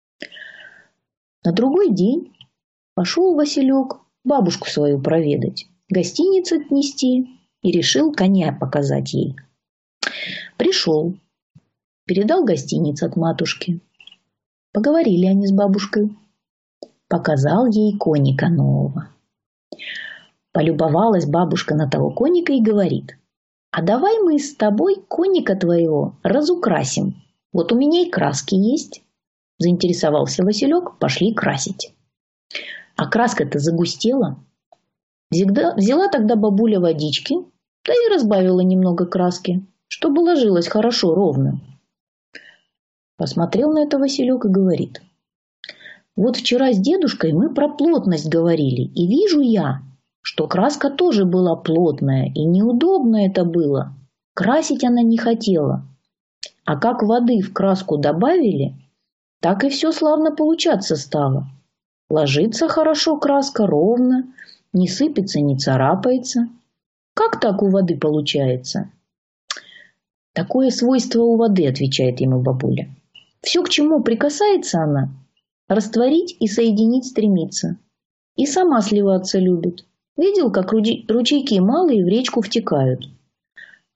На другой день пошел Василек бабушку свою проведать, гостиницу отнести и решил коня показать ей. Пришел, передал гостиниц от матушки. Поговорили они с бабушкой. Показал ей коника нового. Полюбовалась бабушка на того коника и говорит: а давай мы с тобой коника твоего разукрасим. Вот у меня и краски есть. Заинтересовался Василек, пошли красить. А краска-то загустела. Взяла, взяла тогда бабуля водички, да и разбавила немного краски, чтобы ложилось хорошо, ровно. Посмотрел на это Василек и говорит: вот вчера с дедушкой мы про плотность говорили, и вижу я, что краска тоже была плотная, и неудобно это было. Красить она не хотела. А как воды в краску добавили, так и все славно получаться стало. Ложится хорошо краска, ровно, не сыпется, не царапается. Как так у воды получается? Такое свойство у воды, отвечает ему бабуля. Все, к чему прикасается она, растворить и соединить стремится. И сама сливаться любит. Видел, как ручейки малые в речку втекают.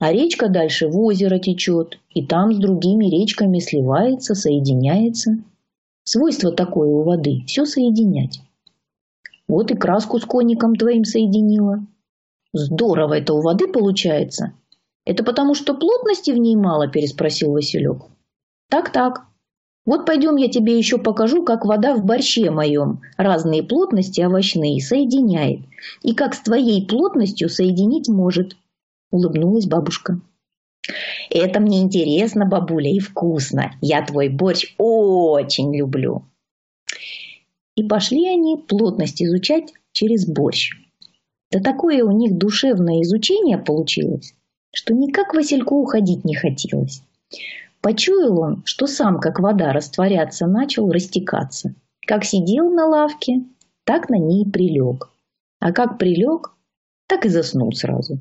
А речка дальше в озеро течет, и там с другими речками сливается, соединяется. Свойство такое у воды – все соединять. Вот и краску с конником твоим соединила. Здорово это у воды получается. Это потому, что плотности в ней мало, переспросил Василек. Так-так. Вот пойдем я тебе еще покажу, как вода в борще моем разные плотности овощные соединяет. И как с твоей плотностью соединить может. Улыбнулась бабушка. Это мне интересно, бабуля, и вкусно. Я твой борщ очень люблю. И пошли они плотность изучать через борщ. Да такое у них душевное изучение получилось, что никак Васильку уходить не хотелось. Почуял он, что сам, как вода, растворяться начал, растекаться. Как сидел на лавке, так на ней прилег. А как прилег, так и заснул сразу.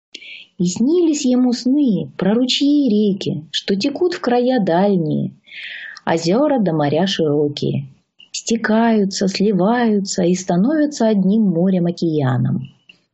И снились ему сны про ручьи и реки, что текут в края дальние, озера да моря широкие, стекаются, сливаются и становятся одним морем-океаном.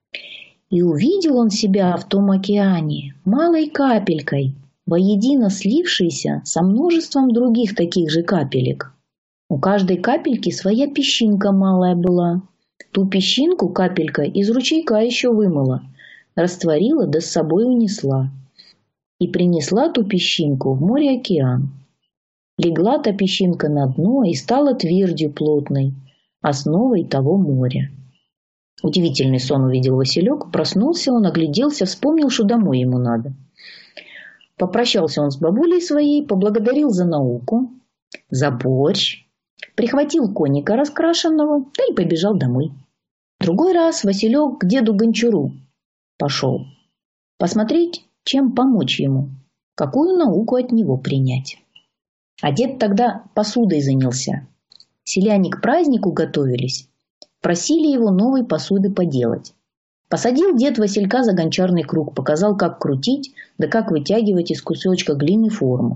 И увидел он себя в том океане малой капелькой, воедино слившейся со множеством других таких же капелек. У каждой капельки своя песчинка малая была. Ту песчинку капелька из ручейка еще вымыла, растворила да с собой унесла. И принесла ту песчинку в море-океан. Легла та песчинка на дно и стала твердью плотной, основой того моря. Удивительный сон увидел Василек. Проснулся он, огляделся, вспомнил, что домой ему надо. Попрощался он с бабулей своей, поблагодарил за науку, за борщ, прихватил коника раскрашенного, да и побежал домой. Другой раз Василек к деду Гончару пошел посмотреть, чем помочь ему, какую науку от него принять. А дед тогда посудой занялся. Селяне к празднику готовились, просили его новой посуды поделать. Посадил дед Василька за гончарный круг, показал, как крутить, да как вытягивать из кусочка глины форму.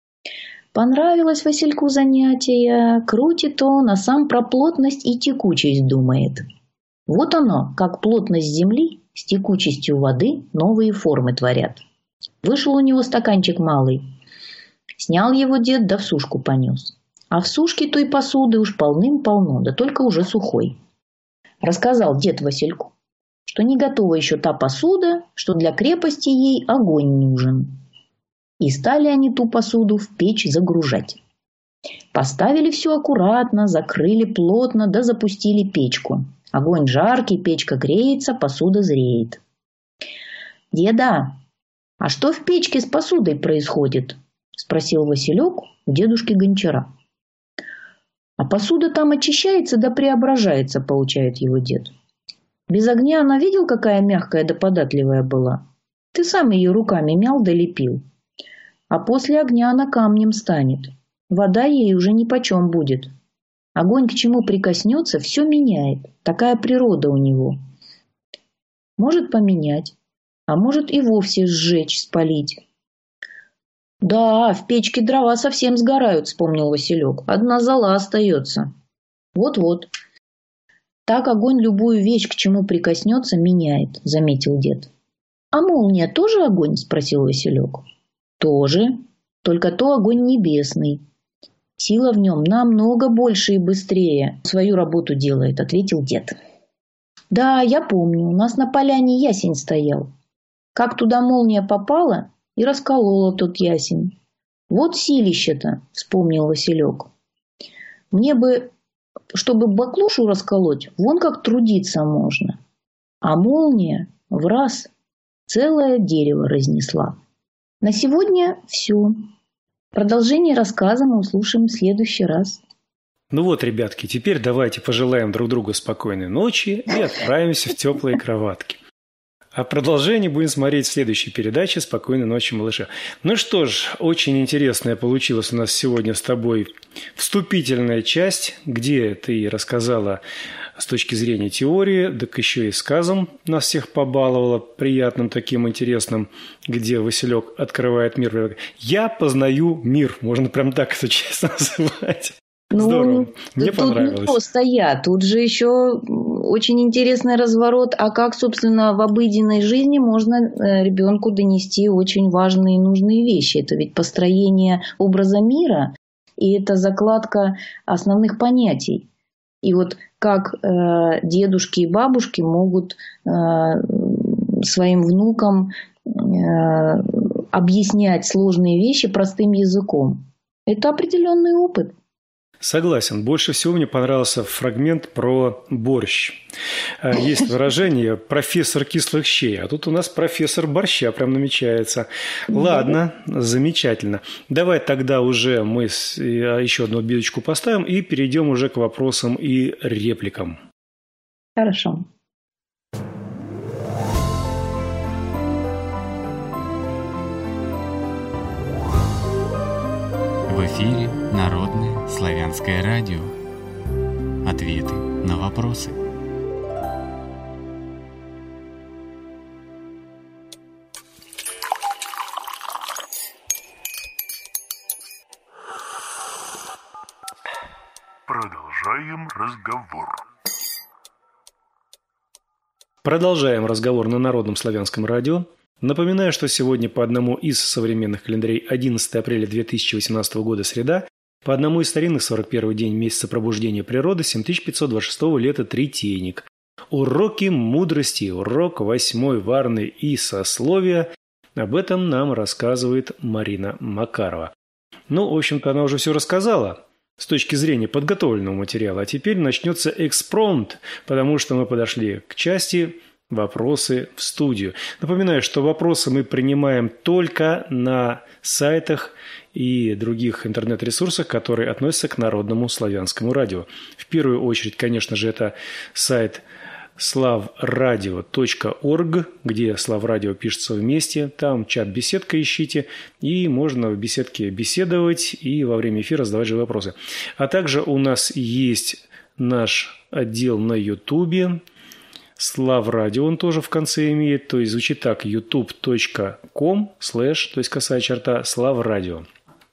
Понравилось Васильку занятие, крутит он, а сам про плотность и текучесть думает. Вот оно, как плотность земли с текучестью воды новые формы творят. Вышел у него стаканчик малый. Снял его дед, да в сушку понес. А в сушке той посуды уж полным-полно, да только уже сухой. Рассказал дед Васильку, что не готова еще та посуда, что для крепости ей огонь нужен. И стали они ту посуду в печь загружать. Поставили все аккуратно, закрыли плотно, да запустили печку. Огонь жаркий, печка греется, посуда зреет. «Деда, а что в печке с посудой происходит?» – спросил Василек у дедушки Гончара. «А посуда там очищается да преображается», – получает его дед. «Без огня она видел, какая мягкая да податливая была? Ты сам ее руками мял да лепил. А после огня она камнем станет. Вода ей уже нипочем будет. Огонь к чему прикоснется, все меняет. Такая природа у него. Может поменять, а может и вовсе сжечь, спалить». «Да, в печке дрова совсем сгорают», — вспомнил Василек. «Одна зола остается». «Вот-вот. Так огонь любую вещь, к чему прикоснется, меняет», — заметил дед. «А молния тоже огонь?» — спросил Василек. «Тоже. Только то огонь небесный. Сила в нем намного больше и быстрее свою работу делает», — ответил дед. «Да, я помню, у нас на поляне ясень стоял. Как туда молния попала и расколола тот ясень. Вот силище-то», — вспомнил Василек. «Мне бы, чтобы баклушу расколоть, вон как трудиться можно. А молния в раз целое дерево разнесла». На сегодня все. Продолжение рассказа мы услышим в следующий раз. Ну вот, ребятки, теперь давайте пожелаем друг другу спокойной ночи и отправимся в теплые кроватки. А продолжение будем смотреть в следующей передаче «Спокойной ночи, малыши». Ну что ж, очень интересная получилась у нас сегодня с тобой вступительная часть, где ты рассказала с точки зрения теории, так еще и сказом нас всех побаловала, приятным таким интересным, где Василек открывает мир. «Я познаю мир», можно прям так это честно называть. Ну, здорово, мне тут понравилось. Не просто я, тут же еще очень интересный разворот, а как, собственно, в обыденной жизни можно ребенку донести очень важные и нужные вещи. Это ведь построение образа мира, и это закладка основных понятий. И вот как э, дедушки и бабушки могут э, своим внукам э, объяснять сложные вещи простым языком. Это определенный опыт. Согласен. Больше всего мне понравился фрагмент про борщ. Есть выражение «профессор кислых щей», а тут у нас профессор борща прям намечается. Ладно, замечательно. Давай тогда уже мы еще одну отбивочку поставим и перейдем уже к вопросам и репликам. Хорошо. В эфире Народное славянское радио. Ответы на вопросы. Продолжаем разговор. Продолжаем разговор на Народном славянском радио. Напоминаю, что сегодня по одному из современных календарей одиннадцатое апреля две тысячи восемнадцатого года среда, по одному из старинных сорок первый день месяца пробуждения природы семь тысяч пятьсот двадцать шестого лета Третейник. Уроки мудрости, урок восьмой варны и сословия. Об этом нам рассказывает Марина Макарова. Ну, в общем-то, она уже все рассказала с точки зрения подготовленного материала. А теперь начнется экспромт, потому что мы подошли к части «Вопросы в студию». Напоминаю, что вопросы мы принимаем только на сайтах и других интернет-ресурсах, которые относятся к Народному славянскому радио. В первую очередь, конечно же, это сайт славрадио точка орг, где Славрадио пишется вместе. Там чат-беседка ищите, и можно в беседке беседовать и во время эфира задавать же вопросы. А также у нас есть наш отдел на Ютубе. Славрадио он тоже в конце имеет, то есть звучит так: ютуб точка ком слэш, то есть косая черта, Славрадио.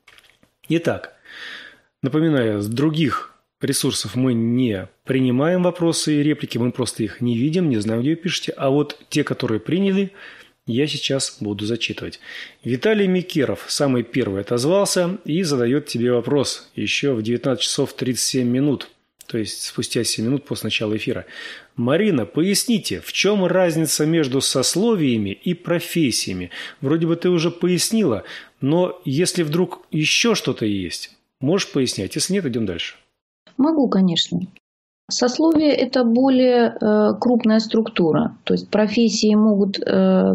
Итак, напоминаю, с других ресурсов мы не принимаем вопросы и реплики, мы просто их не видим, не знаем, где вы пишете, а вот те, которые приняли, я сейчас буду зачитывать. Виталий Микеров самый первый отозвался и задает тебе вопрос еще в девятнадцать часов тридцать семь минут. То есть спустя семь минут после начала эфира. Марина, поясните, в чем разница между сословиями и профессиями? Вроде бы ты уже пояснила, но если вдруг еще что-то есть, можешь пояснять? Если нет, идем дальше. Могу, конечно. Сословие – это более э, крупная структура. То есть профессии могут э,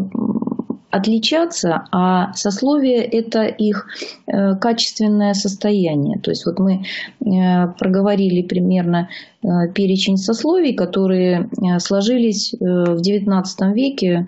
отличаться, а сословие – это их э, качественное состояние. То есть вот мы э, проговорили примерно э, перечень сословий, которые э, сложились э, в девятнадцатом веке э,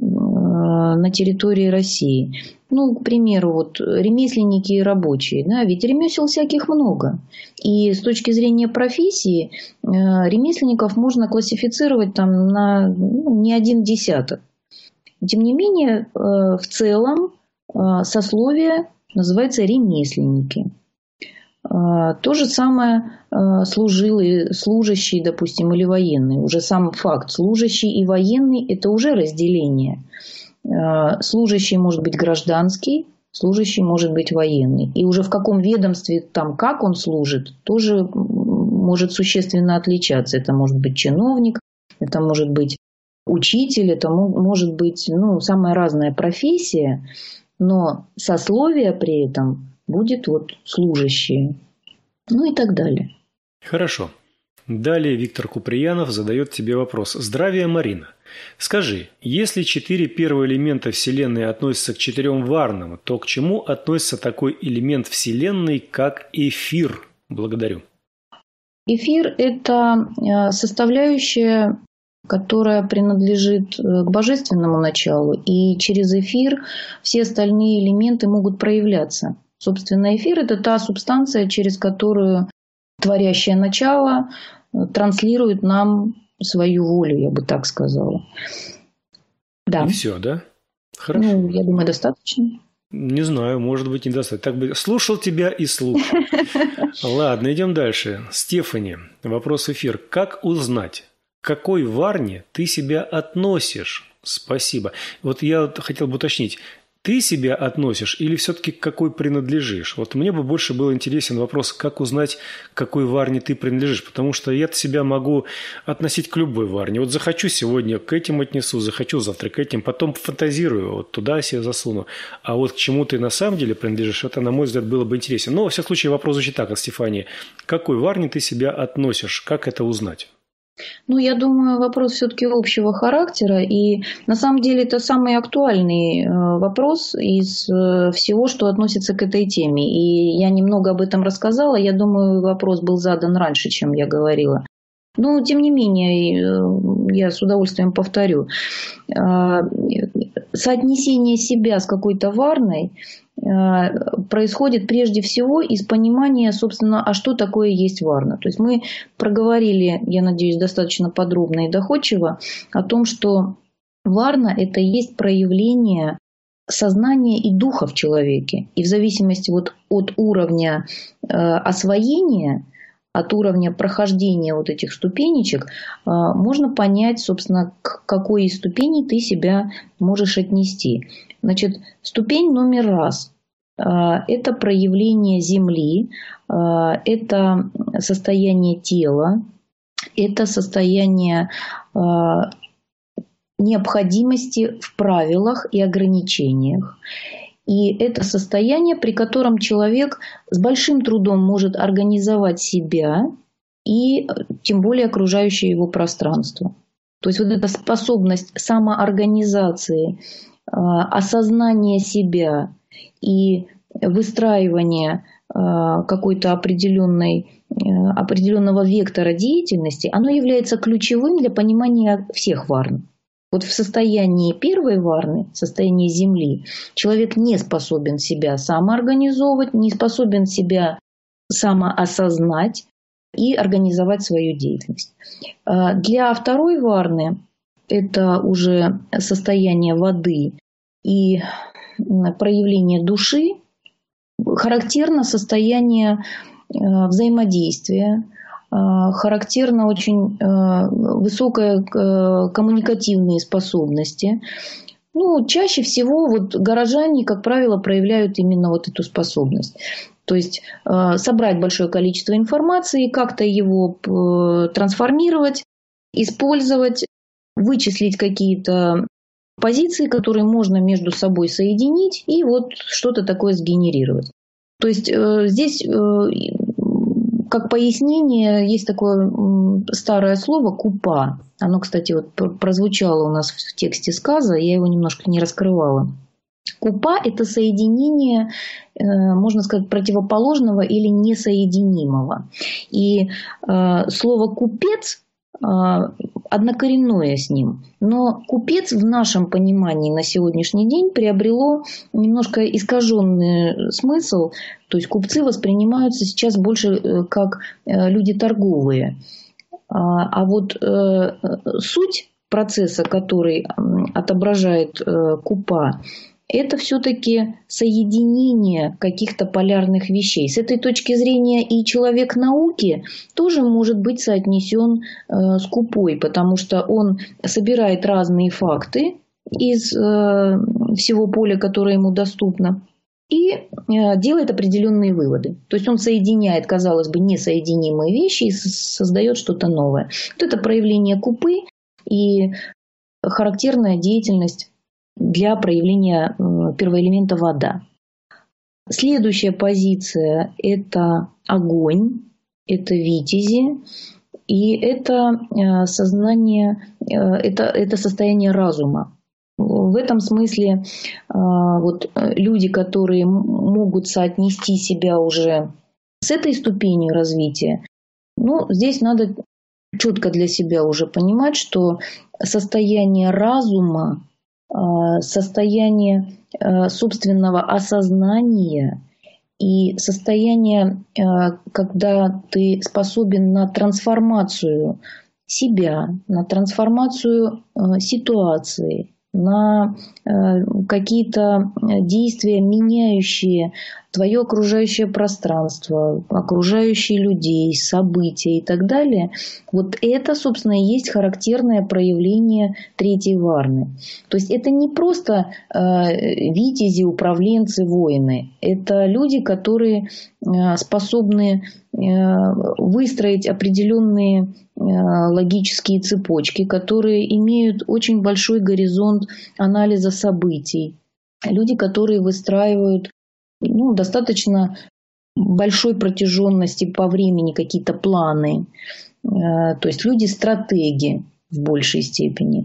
на территории России. Ну, к примеру, вот ремесленники и рабочие, да, ведь ремесел всяких много. И с точки зрения профессии э, ремесленников можно классифицировать там на ну, не один десяток. Тем не менее, э, в целом э, сословие называется ремесленники. Э, то же самое э, служилый, служащий, допустим, или военный. Уже сам факт служащий и военный – это уже разделение. Служащий может быть гражданский, служащий может быть военный. И уже в каком ведомстве, там, как он служит, тоже может существенно отличаться. Это может быть чиновник, это может быть учитель, это может быть ну, самая разная профессия, но сословие при этом будет вот служащие, ну и так далее. Хорошо. Далее Виктор Куприянов задает тебе вопрос. Здравия, Марина. Скажи, если четыре первых элемента Вселенной относятся к четырем варнам, то к чему относится такой элемент Вселенной, как эфир? Благодарю. Эфир – это составляющая, которая принадлежит к божественному началу, и через эфир все остальные элементы могут проявляться. Собственно, эфир – это та субстанция, через которую творящее начало транслирует нам свою волю, я бы так сказала. Да. И все, да? Хорошо. Ну, я думаю, достаточно. Не знаю, может быть, недостаточно. Так бы слушал тебя и слушал. Ладно, идем дальше. Стефани, вопрос эфир. Как узнать, к какой варне ты себя относишь? Спасибо. Вот я хотел бы уточнить. Ты себя относишь или все-таки к какой принадлежишь? Вот мне бы больше был интересен вопрос, как узнать, к какой варне ты принадлежишь. Потому что я себя могу относить к любой варне. Вот захочу сегодня к этим отнесу, захочу завтра к этим, потом фантазирую, вот туда себя засуну. А вот к чему ты на самом деле принадлежишь, это, на мой взгляд, было бы интересно. Но, во всяком случае, вопрос звучит так от Стефании. К какой варне ты себя относишь? Как это узнать? Ну, я думаю, вопрос все-таки общего характера. И на самом деле это самый актуальный вопрос из всего, что относится к этой теме. И я немного об этом рассказала. Я думаю, вопрос был задан раньше, чем я говорила. Но, тем не менее, я с удовольствием повторю. Соотнесение себя с какой-то варной происходит прежде всего из понимания, собственно, а что такое есть варна. То есть мы проговорили, я надеюсь, достаточно подробно и доходчиво о том, что варна – это есть проявление сознания и духа в человеке. И в зависимости вот от уровня освоения, от уровня прохождения вот этих ступенечек, можно понять, собственно, к какой из ступеней ты себя можешь отнести. Значит, ступень номер раз – это проявление Земли, это состояние тела, это состояние необходимости в правилах и ограничениях. И это состояние, при котором человек с большим трудом может организовать себя и тем более окружающее его пространство. То есть вот эта способность самоорганизации, осознания себя и выстраивания какой-то определенной, определенного вектора деятельности, оно является ключевым для понимания всех варн. Вот в состоянии первой варны, в состоянии Земли, человек не способен себя самоорганизовывать, не способен себя самоосознать и организовать свою деятельность. Для второй варны, это уже состояние воды и проявление души, характерно состояние взаимодействия, характерно очень высокие коммуникативные способности. Ну, чаще всего вот горожане, как правило, проявляют именно вот эту способность. То есть собрать большое количество информации, как-то его трансформировать, использовать, вычислить какие-то позиции, которые можно между собой соединить и вот что-то такое сгенерировать. То есть здесь, как пояснение, есть такое старое слово «купа». Оно, кстати, вот прозвучало у нас в тексте сказа, я его немножко не раскрывала. Купа – это соединение, можно сказать, противоположного или несоединимого. И слово «купец» однокоренное с ним. Но купец в нашем понимании на сегодняшний день приобрело немножко искаженный смысл. То есть купцы воспринимаются сейчас больше как люди торговые. А вот суть процесса, который отображает купа, это все-таки соединение каких-то полярных вещей. С этой точки зрения и человек науки тоже может быть соотнесен с купой, потому что он собирает разные факты из всего поля, которое ему доступно, и делает определенные выводы. То есть он соединяет, казалось бы, несоединимые вещи и создает что-то новое. Вот это проявление купы и характерная деятельность для проявления первоэлемента вода. Следующая позиция – это огонь, это витязи, и это сознание, это, это состояние разума. В этом смысле вот, люди, которые могут соотнести себя уже с этой ступенью развития, ну, здесь надо четко для себя уже понимать, что состояние разума, состояние собственного осознания и состояние, когда ты способен на трансформацию себя, на трансформацию ситуации, на какие-то действия, меняющие твое окружающее пространство, окружающие людей, события и так далее, вот это, собственно, и есть характерное проявление третьей варны. То есть это не просто э, витязи, управленцы, воины. Это люди, которые э, способны э, выстроить определенные э, логические цепочки, которые имеют очень большой горизонт анализа событий. Люди, которые выстраивают ну, достаточно большой протяженности по времени какие-то планы. То есть люди-стратеги в большей степени.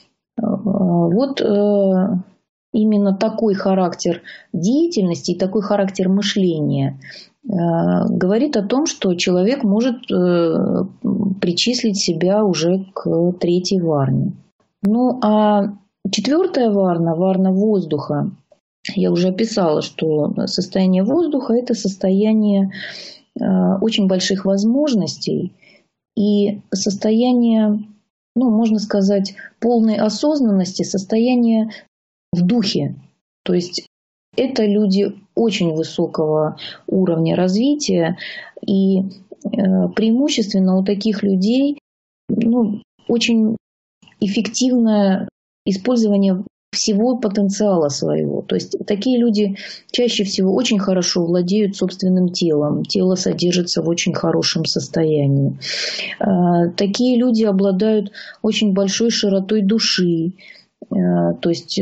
Вот именно такой характер деятельности и такой характер мышления говорит о том, что человек может причислить себя уже к третьей варне. Ну а четвертая варна, варна воздуха, я уже описала, что состояние воздуха – это состояние очень больших возможностей и состояние, ну, можно сказать, полной осознанности, состояние в духе. То есть это люди очень высокого уровня развития, и преимущественно у таких людей ну, очень эффективное использование всего потенциала своего. То есть такие люди чаще всего очень хорошо владеют собственным телом. Тело содержится в очень хорошем состоянии. Такие люди обладают очень большой широтой души. То есть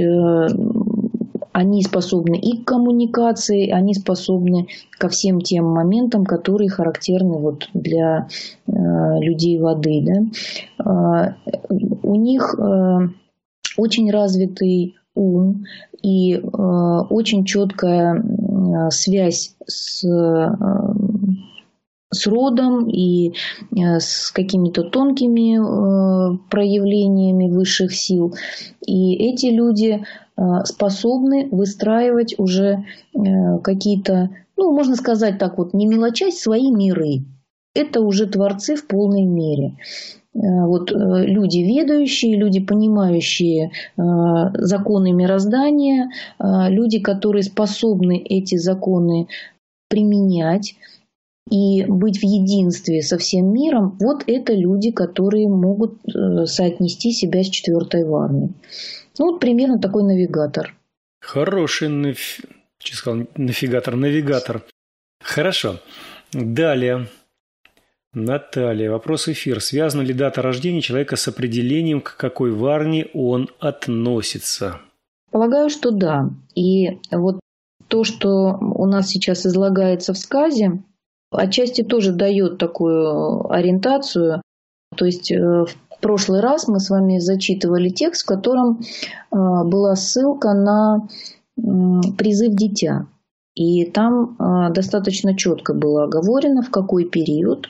они способны и к коммуникации, они способны ко всем тем моментам, которые характерны вот для людей воды. Да? У них очень развитый ум и э, очень четкая э, связь с, э, с родом и э, с какими-то тонкими э, проявлениями высших сил. И эти люди э, способны выстраивать уже э, какие-то, ну, можно сказать так вот, не мелочась, свои миры. Это уже творцы в полной мере. Вот люди ведающие, люди, понимающие э, законы мироздания, э, люди, которые способны эти законы применять и быть в единстве со всем миром, вот это люди, которые могут э, соотнести себя с четвертой варной. Ну, вот примерно такой навигатор. Хороший наф... сказал, нафигатор, навигатор. Хорошо. Далее. Наталья, вопрос эфир. Связана ли дата рождения человека с определением, к какой варне он относится? Полагаю, что да. И вот то, что у нас сейчас излагается в сказе, отчасти тоже дает такую ориентацию. То есть в прошлый раз мы с вами зачитывали текст, в котором была ссылка на призыв дитя. И там достаточно четко было оговорено, в какой период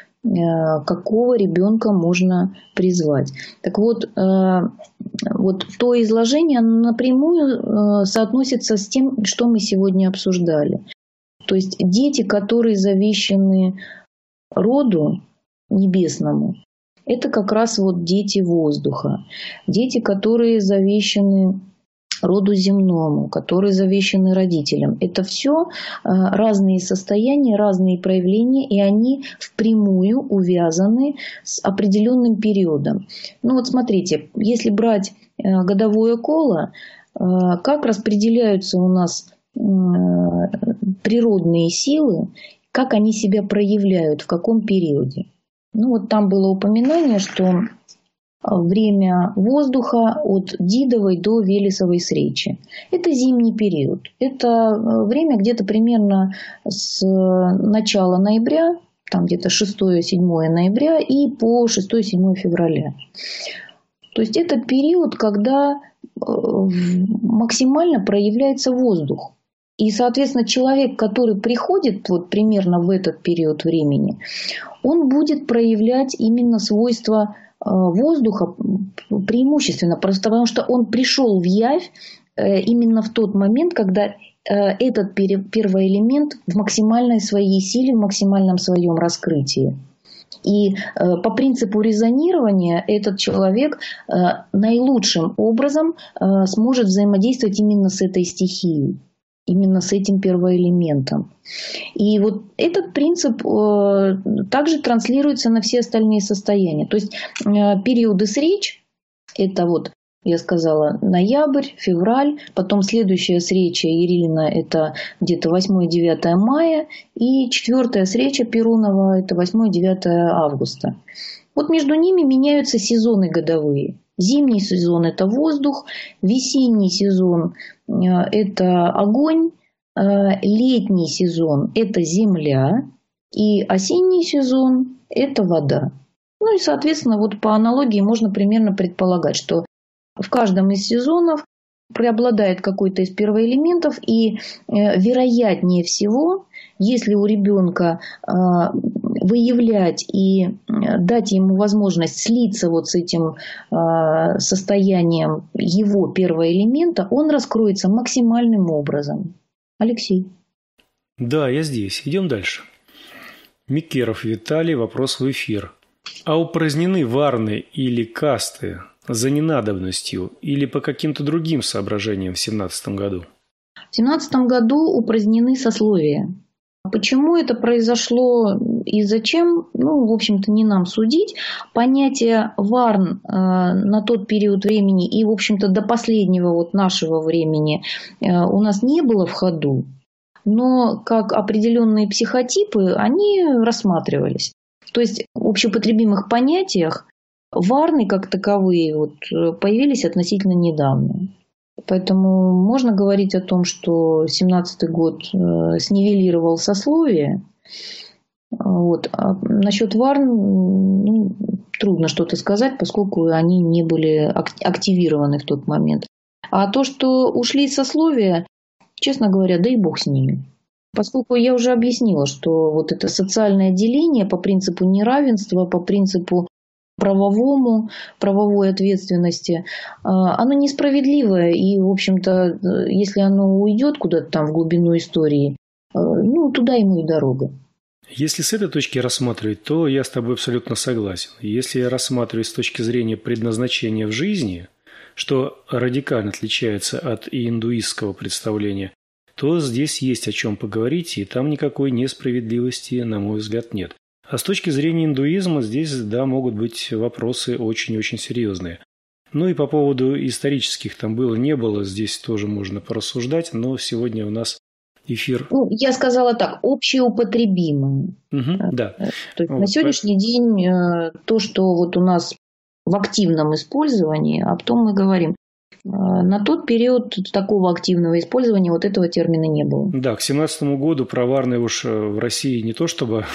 какого ребенка можно призвать. Так вот, вот то изложение напрямую соотносится с тем, что мы сегодня обсуждали. То есть дети, которые завещаны роду небесному, это как раз вот дети воздуха. Дети, которые завещаны роду земному, которые завещаны родителям. Это все разные состояния, разные проявления, и они впрямую увязаны с определенным периодом. Ну вот смотрите, если брать годовое коло, как распределяются у нас природные силы, как они себя проявляют, в каком периоде. Ну вот там было упоминание, что время воздуха от Дидовой до Велесовой Сречи. Это зимний период. Это время где-то примерно с начала ноября, там где-то шестое-седьмое ноября и по шестое-седьмое февраля. То есть это период, когда максимально проявляется воздух. И, соответственно, человек, который приходит вот примерно в этот период времени, он будет проявлять именно свойства воздуха преимущественно, просто потому что он пришел в явь именно в тот момент, когда этот первый элемент в максимальной своей силе, в максимальном своем раскрытии. И по принципу резонирования этот человек наилучшим образом сможет взаимодействовать именно с этой стихией. именно с этим первоэлементом. И вот этот принцип э, также транслируется на все остальные состояния. То есть э, периоды среч – это вот, я сказала, ноябрь, февраль, потом следующая среча Ирилина – это где-то восьмое-девятое мая, и четвертая среча Перунова – это восьмое-девятое августа. Вот между ними меняются сезоны годовые. Зимний сезон – это воздух, весенний сезон – это огонь, летний сезон – это земля, и осенний сезон – это вода. Ну и, соответственно, вот по аналогии можно примерно предполагать, что в каждом из сезонов преобладает какой-то из первоэлементов, и вероятнее всего, если у ребенка выявлять и дать ему возможность слиться вот с этим состоянием его первоэлемента, он раскроется максимальным образом. Алексей. Да, я здесь. Идем дальше. Микеров Виталий, вопрос в эфир. А упразднены варны или касты за ненадобностью или по каким-то другим соображениям в семнадцатом году? В семнадцатом году упразднены сословия. Почему это произошло и зачем, ну, в общем-то, не нам судить. Понятие варн э, на тот период времени и, в общем-то, до последнего вот нашего времени э, у нас не было в ходу, но как определенные психотипы они рассматривались. То есть в общепотребимых понятиях варны как таковые вот, появились относительно недавно. Поэтому можно говорить о том, что семнадцатый год снивелировал сословие. Вот. А насчет варн ну, трудно что-то сказать, поскольку они не были активированы в тот момент. А то, что ушли сословия, честно говоря, да и бог с ними. Поскольку я уже объяснила, что вот это социальное деление по принципу неравенства, по принципу правовому, правовой ответственности, оно несправедливое. И, в общем-то, если оно уйдет куда-то там в глубину истории, ну, туда ему и дорога. Если с этой точки рассматривать, то я с тобой абсолютно согласен. Если я рассматриваю с точки зрения предназначения в жизни, что радикально отличается от индуистского представления, то здесь есть о чем поговорить, и там никакой несправедливости, на мой взгляд, нет. А с точки зрения индуизма здесь, да, могут быть вопросы очень-очень серьезные. Ну и по поводу исторических там было, не было, здесь тоже можно порассуждать, но сегодня у нас эфир... Ну, я сказала так, общеупотребимые. Угу, да. То есть вот, на сегодняшний день то, что вот у нас в активном использовании, а потом мы говорим, на тот период такого активного использования вот этого термина не было. Да, к семнадцатому году про варны уж в России не то чтобы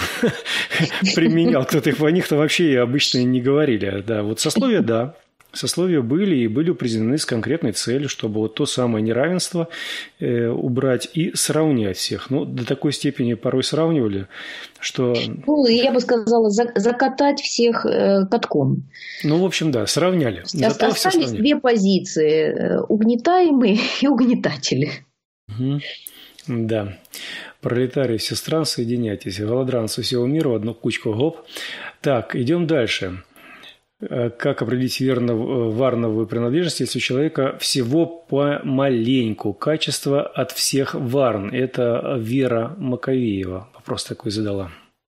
применял кто-то их, о них-то вообще обычно не говорили. Да, вот сословия, да. Сословия были и были упразднены с конкретной целью, чтобы вот то самое неравенство э, убрать и сравнять всех. Ну, до такой степени порой сравнивали, что... Ну, я бы сказала, за, закатать всех э, катком. Ну, в общем, да, сравняли. Зато остались две позиции – угнетаемые и угнетатели. Угу. Да. Пролетарии всех стран, соединяйтесь. Голодранцы всего мира в одну кучку, гоп. Так, идем дальше. Как определить верно варновую принадлежность, если у человека всего помаленьку качество от всех варн? Это Вера Маковеева вопрос такой задала.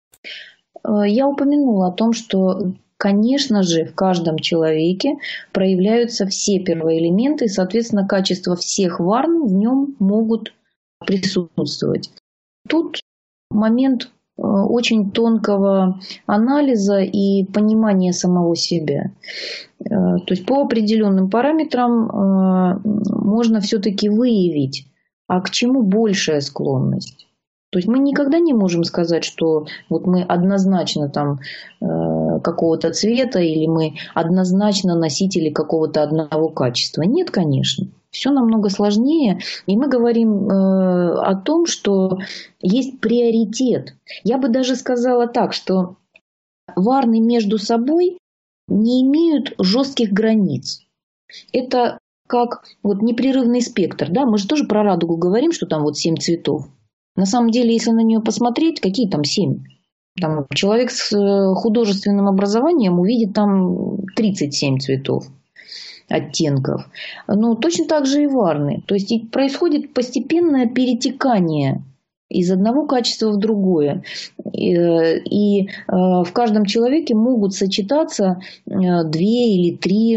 Я упомянула о том, что, конечно же, в каждом человеке проявляются все первоэлементы, и, соответственно, качества всех варн в нем могут присутствовать. Тут момент очень тонкого анализа и понимания самого себя. То есть по определенным параметрам можно все-таки выявить, а к чему большая склонность. То есть мы никогда не можем сказать, что вот мы однозначно там какого-то цвета или мы однозначно носители какого-то одного качества. Нет, конечно. Все намного сложнее, и мы говорим э, о том, что есть приоритет. Я бы даже сказала так, что варны между собой не имеют жестких границ. Это как вот непрерывный спектр. Да? Мы же тоже про радугу говорим, что там вот семь цветов. На самом деле, если на нее посмотреть, какие там семь? Там человек с художественным образованием увидит там тридцать семь цветов. оттенков. Но точно так же и варны. То есть происходит постепенное перетекание из одного качества в другое. И в каждом человеке могут сочетаться две или три,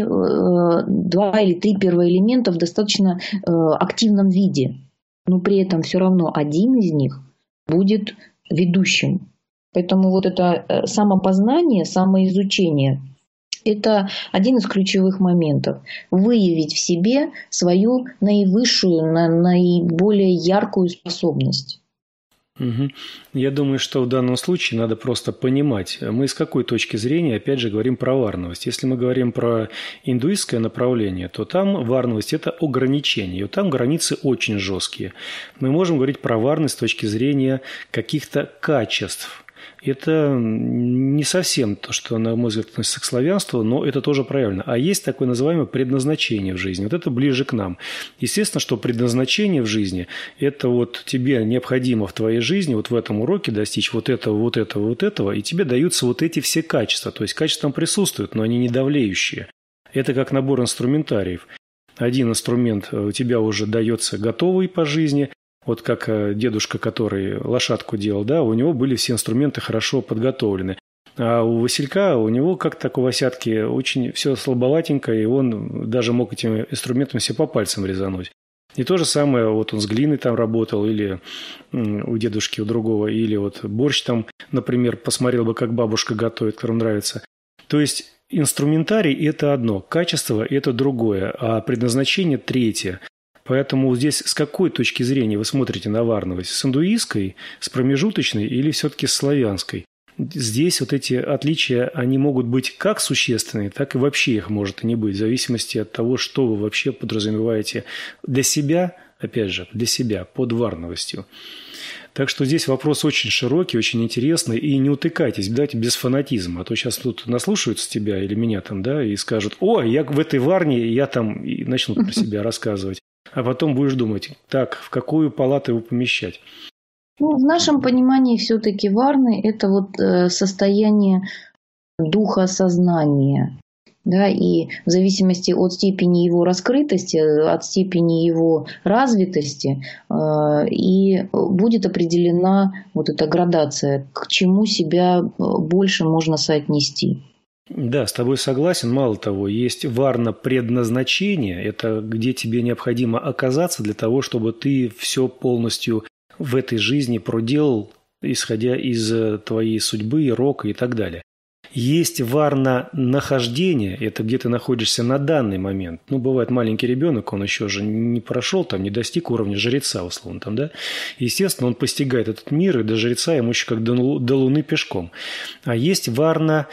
два или три первоэлемента в достаточно активном виде. Но при этом все равно один из них будет ведущим. Поэтому вот это самопознание, самоизучение – это один из ключевых моментов. Выявить в себе свою наивысшую, наиболее яркую способность. Угу. Я думаю, что в данном случае надо просто понимать, мы с какой точки зрения, опять же, говорим про варновость. Если мы говорим про индуистское направление, то там варновость – это ограничение, и там границы очень жесткие. Мы можем говорить про варность с точки зрения каких-то качеств. Это не совсем то, что, на мой взгляд, относится к славянству, но это тоже правильно. А есть такое называемое предназначение в жизни. Вот это ближе к нам. Естественно, что предназначение в жизни – это вот тебе необходимо в твоей жизни вот в этом уроке достичь вот этого, вот этого, вот этого, и тебе даются вот эти все качества. То есть качества там присутствуют, но они не давлеющие. Это как набор инструментариев. Один инструмент у тебя уже дается готовый по жизни. Вот как дедушка, который лошадку делал, да, у него были все инструменты хорошо подготовлены. А у Василька, у него как так у Васятки очень все слабоватенько, и он даже мог этим инструментом себе по пальцам резануть. И то же самое, вот он с глиной там работал, или у дедушки, у другого, или вот борщ там, например, посмотрел бы, как бабушка готовит, которому нравится. То есть инструментарий – это одно, качество – это другое, а предназначение – третье. Поэтому здесь с какой точки зрения вы смотрите на варновость? С индуистской, с промежуточной или все-таки с славянской? Здесь вот эти отличия, они могут быть как существенные, так и вообще их может и не быть, в зависимости от того, что вы вообще подразумеваете для себя, опять же, для себя, под варновостью. Так что здесь вопрос очень широкий, очень интересный, и не утыкайтесь, давайте без фанатизма, а то сейчас тут наслушаются тебя или меня там, да, и скажут: «О, я в этой варне, я там», и начнут про себя рассказывать. А потом будешь думать, так, в какую палату его помещать? Ну, в нашем понимании все-таки варны – это вот э, состояние духа сознания. Да, и в зависимости от степени его раскрытости, от степени его развитости, э, и будет определена вот эта градация, к чему себя больше можно соотнести. Да, с тобой согласен. Мало того, есть варна предназначение. Это где тебе необходимо оказаться для того, чтобы ты все полностью в этой жизни проделал, исходя из твоей судьбы, рока и так далее. Есть варна нахождение. Это где ты находишься на данный момент. Ну, бывает маленький ребенок, он еще же не прошел, там, не достиг уровня жреца, условно, там, да. Естественно, он постигает этот мир, и до жреца ему еще как до, до луны пешком. А есть варна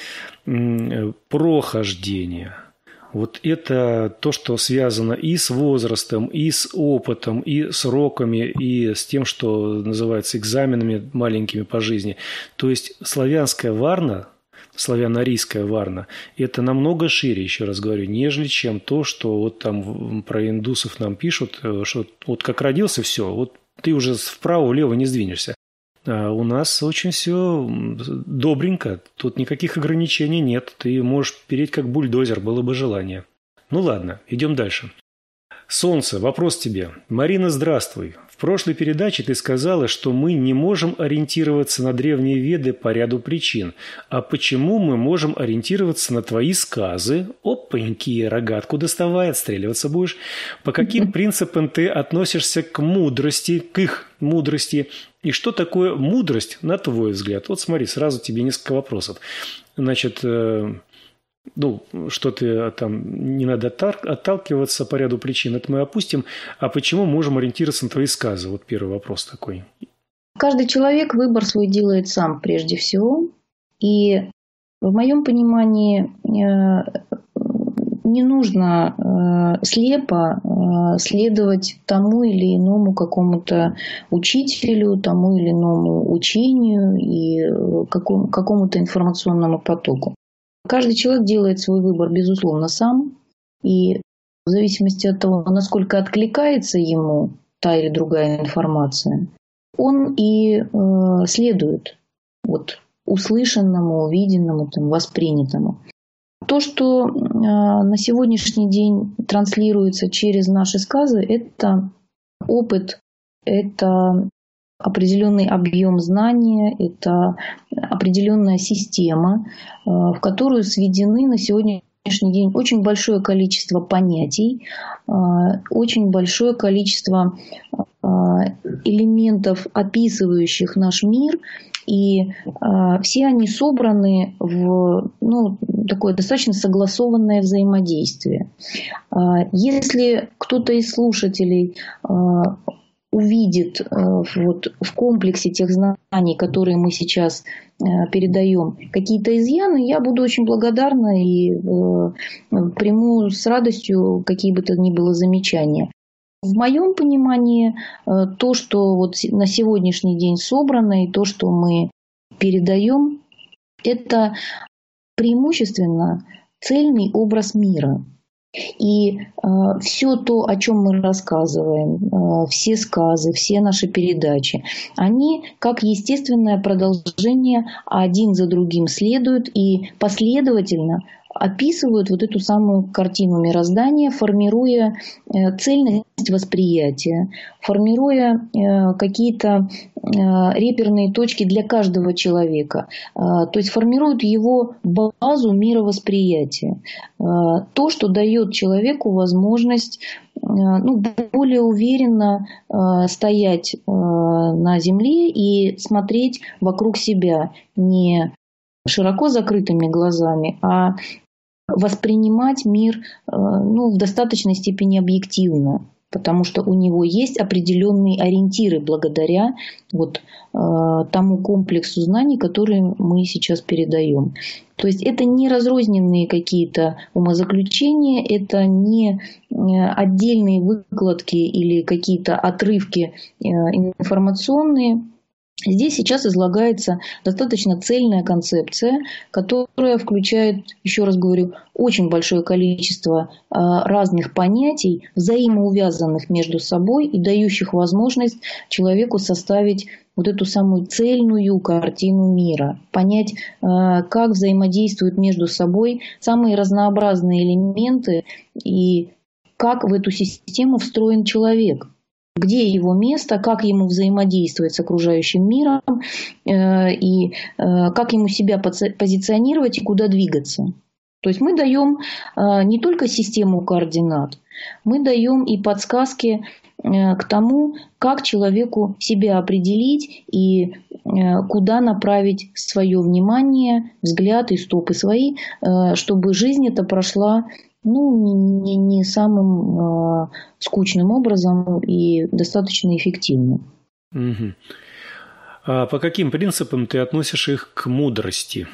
прохождение. Вот это то, что связано и с возрастом, и с опытом, и с роками, и с тем, что называется экзаменами маленькими по жизни. То есть славянская варна, славяно-арийская варна, это намного шире, еще раз говорю, нежели чем то, что вот там про индусов нам пишут, что вот как родился, все, вот ты уже вправо-влево не сдвинешься. А у нас очень все добренько, тут никаких ограничений нет, ты можешь переть как бульдозер, было бы желание. Ну ладно, идем дальше. Солнце, вопрос тебе. Марина, здравствуй. В прошлой передаче ты сказала, что мы не можем ориентироваться на древние веды по ряду причин. А почему мы можем ориентироваться на твои сказы? Опаньки, рогатку доставай, отстреливаться будешь. По каким принципам ты относишься к мудрости, к их мудрости? И что такое мудрость, на твой взгляд? Вот смотри, сразу тебе несколько вопросов. Значит, э, ну, что ты там, не надо отталкиваться по ряду причин, это мы опустим. А почему можем ориентироваться на твои сказы? Вот первый вопрос такой. Каждый человек выбор свой делает сам прежде всего. И в моем понимании не нужно слепо следовать тому или иному какому-то учителю, тому или иному учению и какому-то информационному потоку. Каждый человек делает свой выбор, безусловно, сам. И в зависимости от того, насколько откликается ему та или другая информация, он и э, следует вот, услышанному, увиденному, там, воспринятому. То, что на сегодняшний день транслируется через наши сказы, это опыт, это определенный объем знания, это определенная система, в которую сведены на сегодняшний день очень большое количество понятий, очень большое количество элементов, описывающих наш мир, и все они собраны в ну, такое достаточно согласованное взаимодействие. Если кто-то из слушателей увидит вот, в комплексе тех знаний, которые мы сейчас передаем, какие-то изъяны, я буду очень благодарна и приму с радостью какие бы то ни было замечания. В моем понимании, то, что вот на сегодняшний день собрано и то, что мы передаем, это преимущественно цельный образ мира. И э, все то, о чем мы рассказываем, э, все сказы, все наши передачи, они как естественное продолжение один за другим следуют и последовательно описывают вот эту самую картину мироздания, формируя э, цельность восприятия, формируя э, какие-то э, реперные точки для каждого человека, э, то есть формируют его базу мировосприятия, э, то, что дает человеку возможность э, ну, более уверенно э, стоять э, на земле и смотреть вокруг себя не широко закрытыми глазами, а воспринимать мир ну, в достаточной степени объективно, потому что у него есть определенные ориентиры благодаря вот, э, тому комплексу знаний, который мы сейчас передаем. То есть это не разрозненные какие-то умозаключения, это не отдельные выкладки или какие-то отрывки э, информационные. Здесь сейчас излагается достаточно цельная концепция, которая включает, еще раз говорю, очень большое количество разных понятий, взаимоувязанных между собой и дающих возможность человеку составить вот эту самую цельную картину мира, понять, как взаимодействуют между собой самые разнообразные элементы и как в эту систему встроен человек. Где его место, как ему взаимодействовать с окружающим миром э, и э, как ему себя позиционировать и куда двигаться. То есть мы даем э, не только систему координат, мы даем и подсказки э, к тому, как человеку себя определить и э, куда направить свое внимание, взгляд и стопы свои, э, чтобы жизнь эта прошла ну, не, не самым э, скучным образом и достаточно эффективным. Угу. А по каким принципам ты относишь их к мудрости?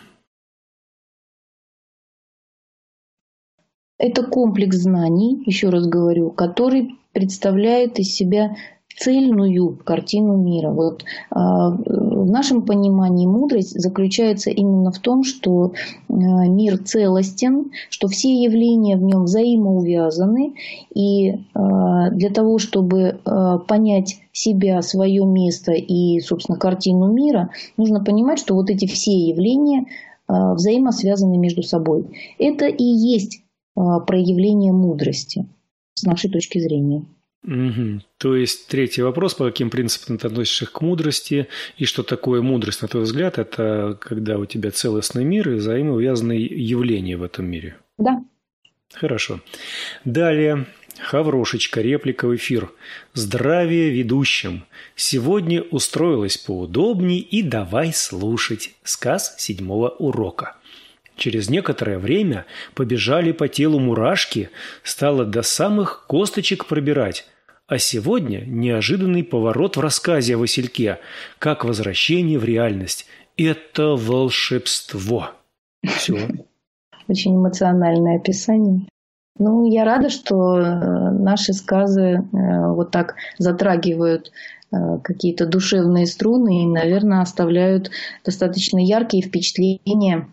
Это комплекс знаний, еще раз говорю, который представляет из себя цельную картину мира. Вот, э, в нашем понимании мудрость заключается именно в том, что э, мир целостен, что все явления в нем взаимоувязаны, и э, для того, чтобы э, понять себя, свое место и, собственно, картину мира, нужно понимать, что вот эти все явления э, взаимосвязаны между собой. Это и есть э, проявление мудрости с нашей точки зрения. Угу. То есть третий вопрос, по каким принципам ты относишься к мудрости и что такое мудрость, на твой взгляд, это когда у тебя целостный мир и взаимоувязанные явления в этом мире? Да. Хорошо. Далее, Хаврошечка, реплика в эфир. Здравия ведущим. Сегодня устроилась поудобней и давай слушать сказ седьмого урока. Через некоторое время побежали по телу мурашки, стало до самых косточек пробирать. А сегодня неожиданный поворот в рассказе о Васильке, как возвращение в реальность. Это волшебство. Все. Очень эмоциональное описание. Ну, я рада, что наши сказы вот так затрагивают какие-то душевные струны и, наверное, оставляют достаточно яркие впечатления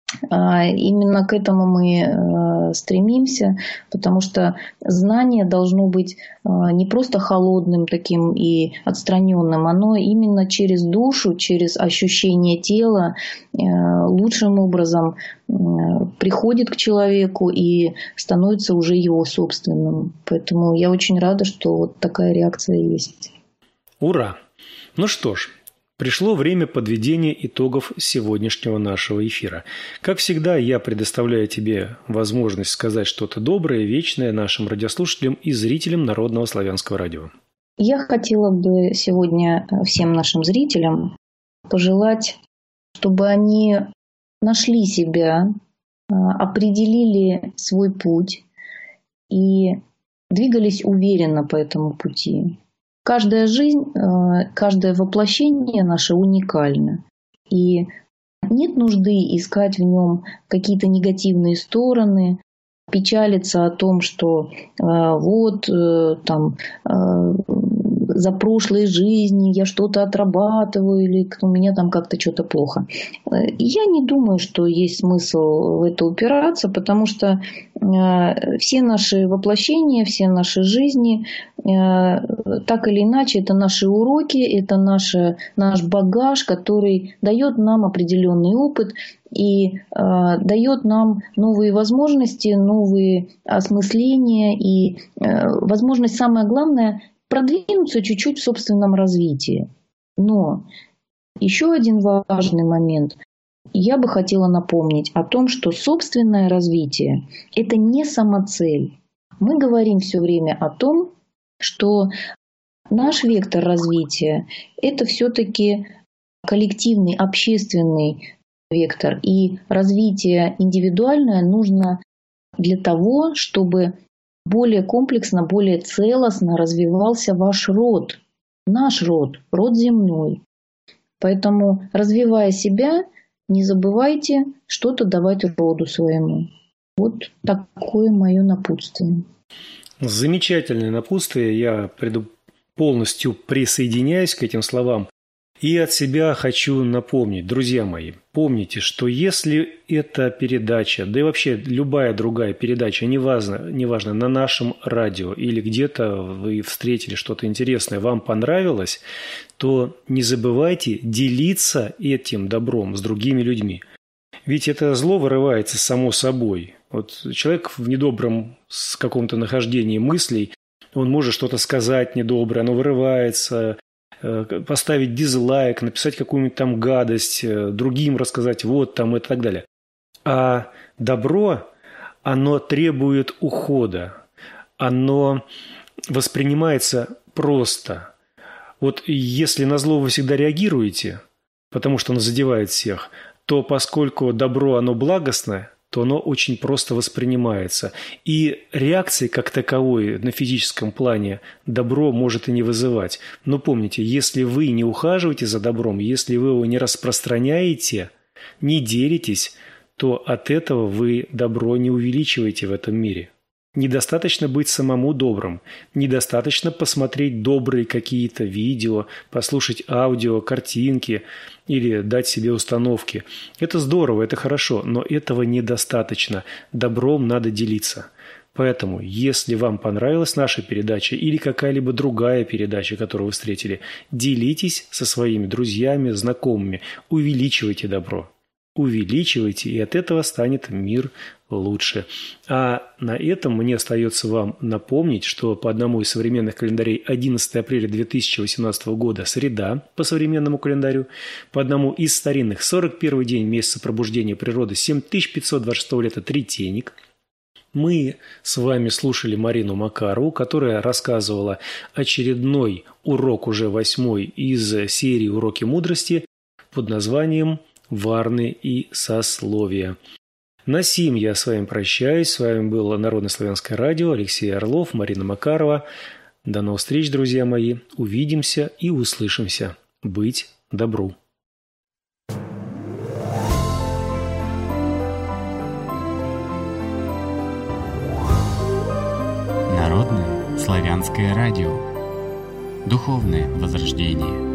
Именно к этому мы стремимся, потому что знание должно быть не просто холодным таким и отстраненным, оно именно через душу, через ощущение тела лучшим образом приходит к человеку и становится уже его собственным. Поэтому я очень рада, что вот такая реакция есть. Ура! Ну что ж, пришло время подведения итогов сегодняшнего нашего эфира. Как всегда, я предоставляю тебе возможность сказать что-то доброе, вечное нашим радиослушателям и зрителям Народного славянского радио. Я хотела бы сегодня всем нашим зрителям пожелать, чтобы они нашли себя, определили свой путь и двигались уверенно по этому пути. Каждая жизнь, каждое воплощение наше уникально. И нет нужды искать в нем какие-то негативные стороны, печалиться о том, что вот там за прошлой жизни я что-то отрабатываю или у меня там как-то что-то плохо. Я не думаю, что есть смысл в это упираться, потому что все наши воплощения, все наши жизни, так или иначе, это наши уроки, это наш, наш багаж, который дает нам определенный опыт и э, дает нам новые возможности, новые осмысления и э, возможность, самое главное, продвинуться чуть-чуть в собственном развитии. Но еще один важный момент. Я бы хотела напомнить о том, что собственное развитие – это не самоцель. Мы говорим все время о том, что наш вектор развития – это все-таки коллективный, общественный вектор. И развитие индивидуальное нужно для того, чтобы более комплексно, более целостно развивался ваш род, наш род, род земной. Поэтому, развивая себя, не забывайте что-то давать роду своему. Вот такое мое напутствие. Замечательное напутствие. Я полностью присоединяюсь к этим словам. И от себя хочу напомнить, друзья мои, помните, что если эта передача, да и вообще любая другая передача, неважно, неважно на нашем радио или где-то вы встретили что-то интересное, вам понравилось, то не забывайте делиться этим добром с другими людьми. Ведь это зло вырывается само собой. Вот человек в недобром с каком-то нахождении мыслей, он может что-то сказать недоброе, оно вырывается, поставить дизлайк, написать какую-нибудь там гадость, другим рассказать вот там и так далее. А добро, оно требует ухода, оно воспринимается просто. Вот если на зло вы всегда реагируете, потому что оно задевает всех, то поскольку добро, оно благостное, то оно очень просто воспринимается. И реакции как таковой на физическом плане добро может и не вызывать. Но помните, если вы не ухаживаете за добром, если вы его не распространяете, не делитесь, то от этого вы добро не увеличиваете в этом мире. Недостаточно быть самому добрым, недостаточно посмотреть добрые какие-то видео, послушать аудио, картинки или дать себе установки. Это здорово, это хорошо, но этого недостаточно. Добром надо делиться. Поэтому, если вам понравилась наша передача или какая-либо другая передача, которую вы встретили, делитесь со своими друзьями, знакомыми, увеличивайте добро. Увеличивайте, и от этого станет мир лучше. А на этом мне остается вам напомнить, что по одному из современных календарей одиннадцатого апреля две тысячи восемнадцатого года среда по современному календарю, по одному из старинных сорок первый день месяца пробуждения природы семь тысяч пятьсот двадцать шестого лета Тритейник. Мы с вами слушали Марину Макарову, которая рассказывала очередной урок, уже восьмой из серии «Уроки мудрости» под названием «Варны и сословия». На сим я с вами прощаюсь. С вами было Народно-славянское радио, Алексей Орлов, Марина Макарова. До новых встреч, друзья мои. Увидимся и услышимся. Быть добру. Народное славянское радио. Духовное возрождение.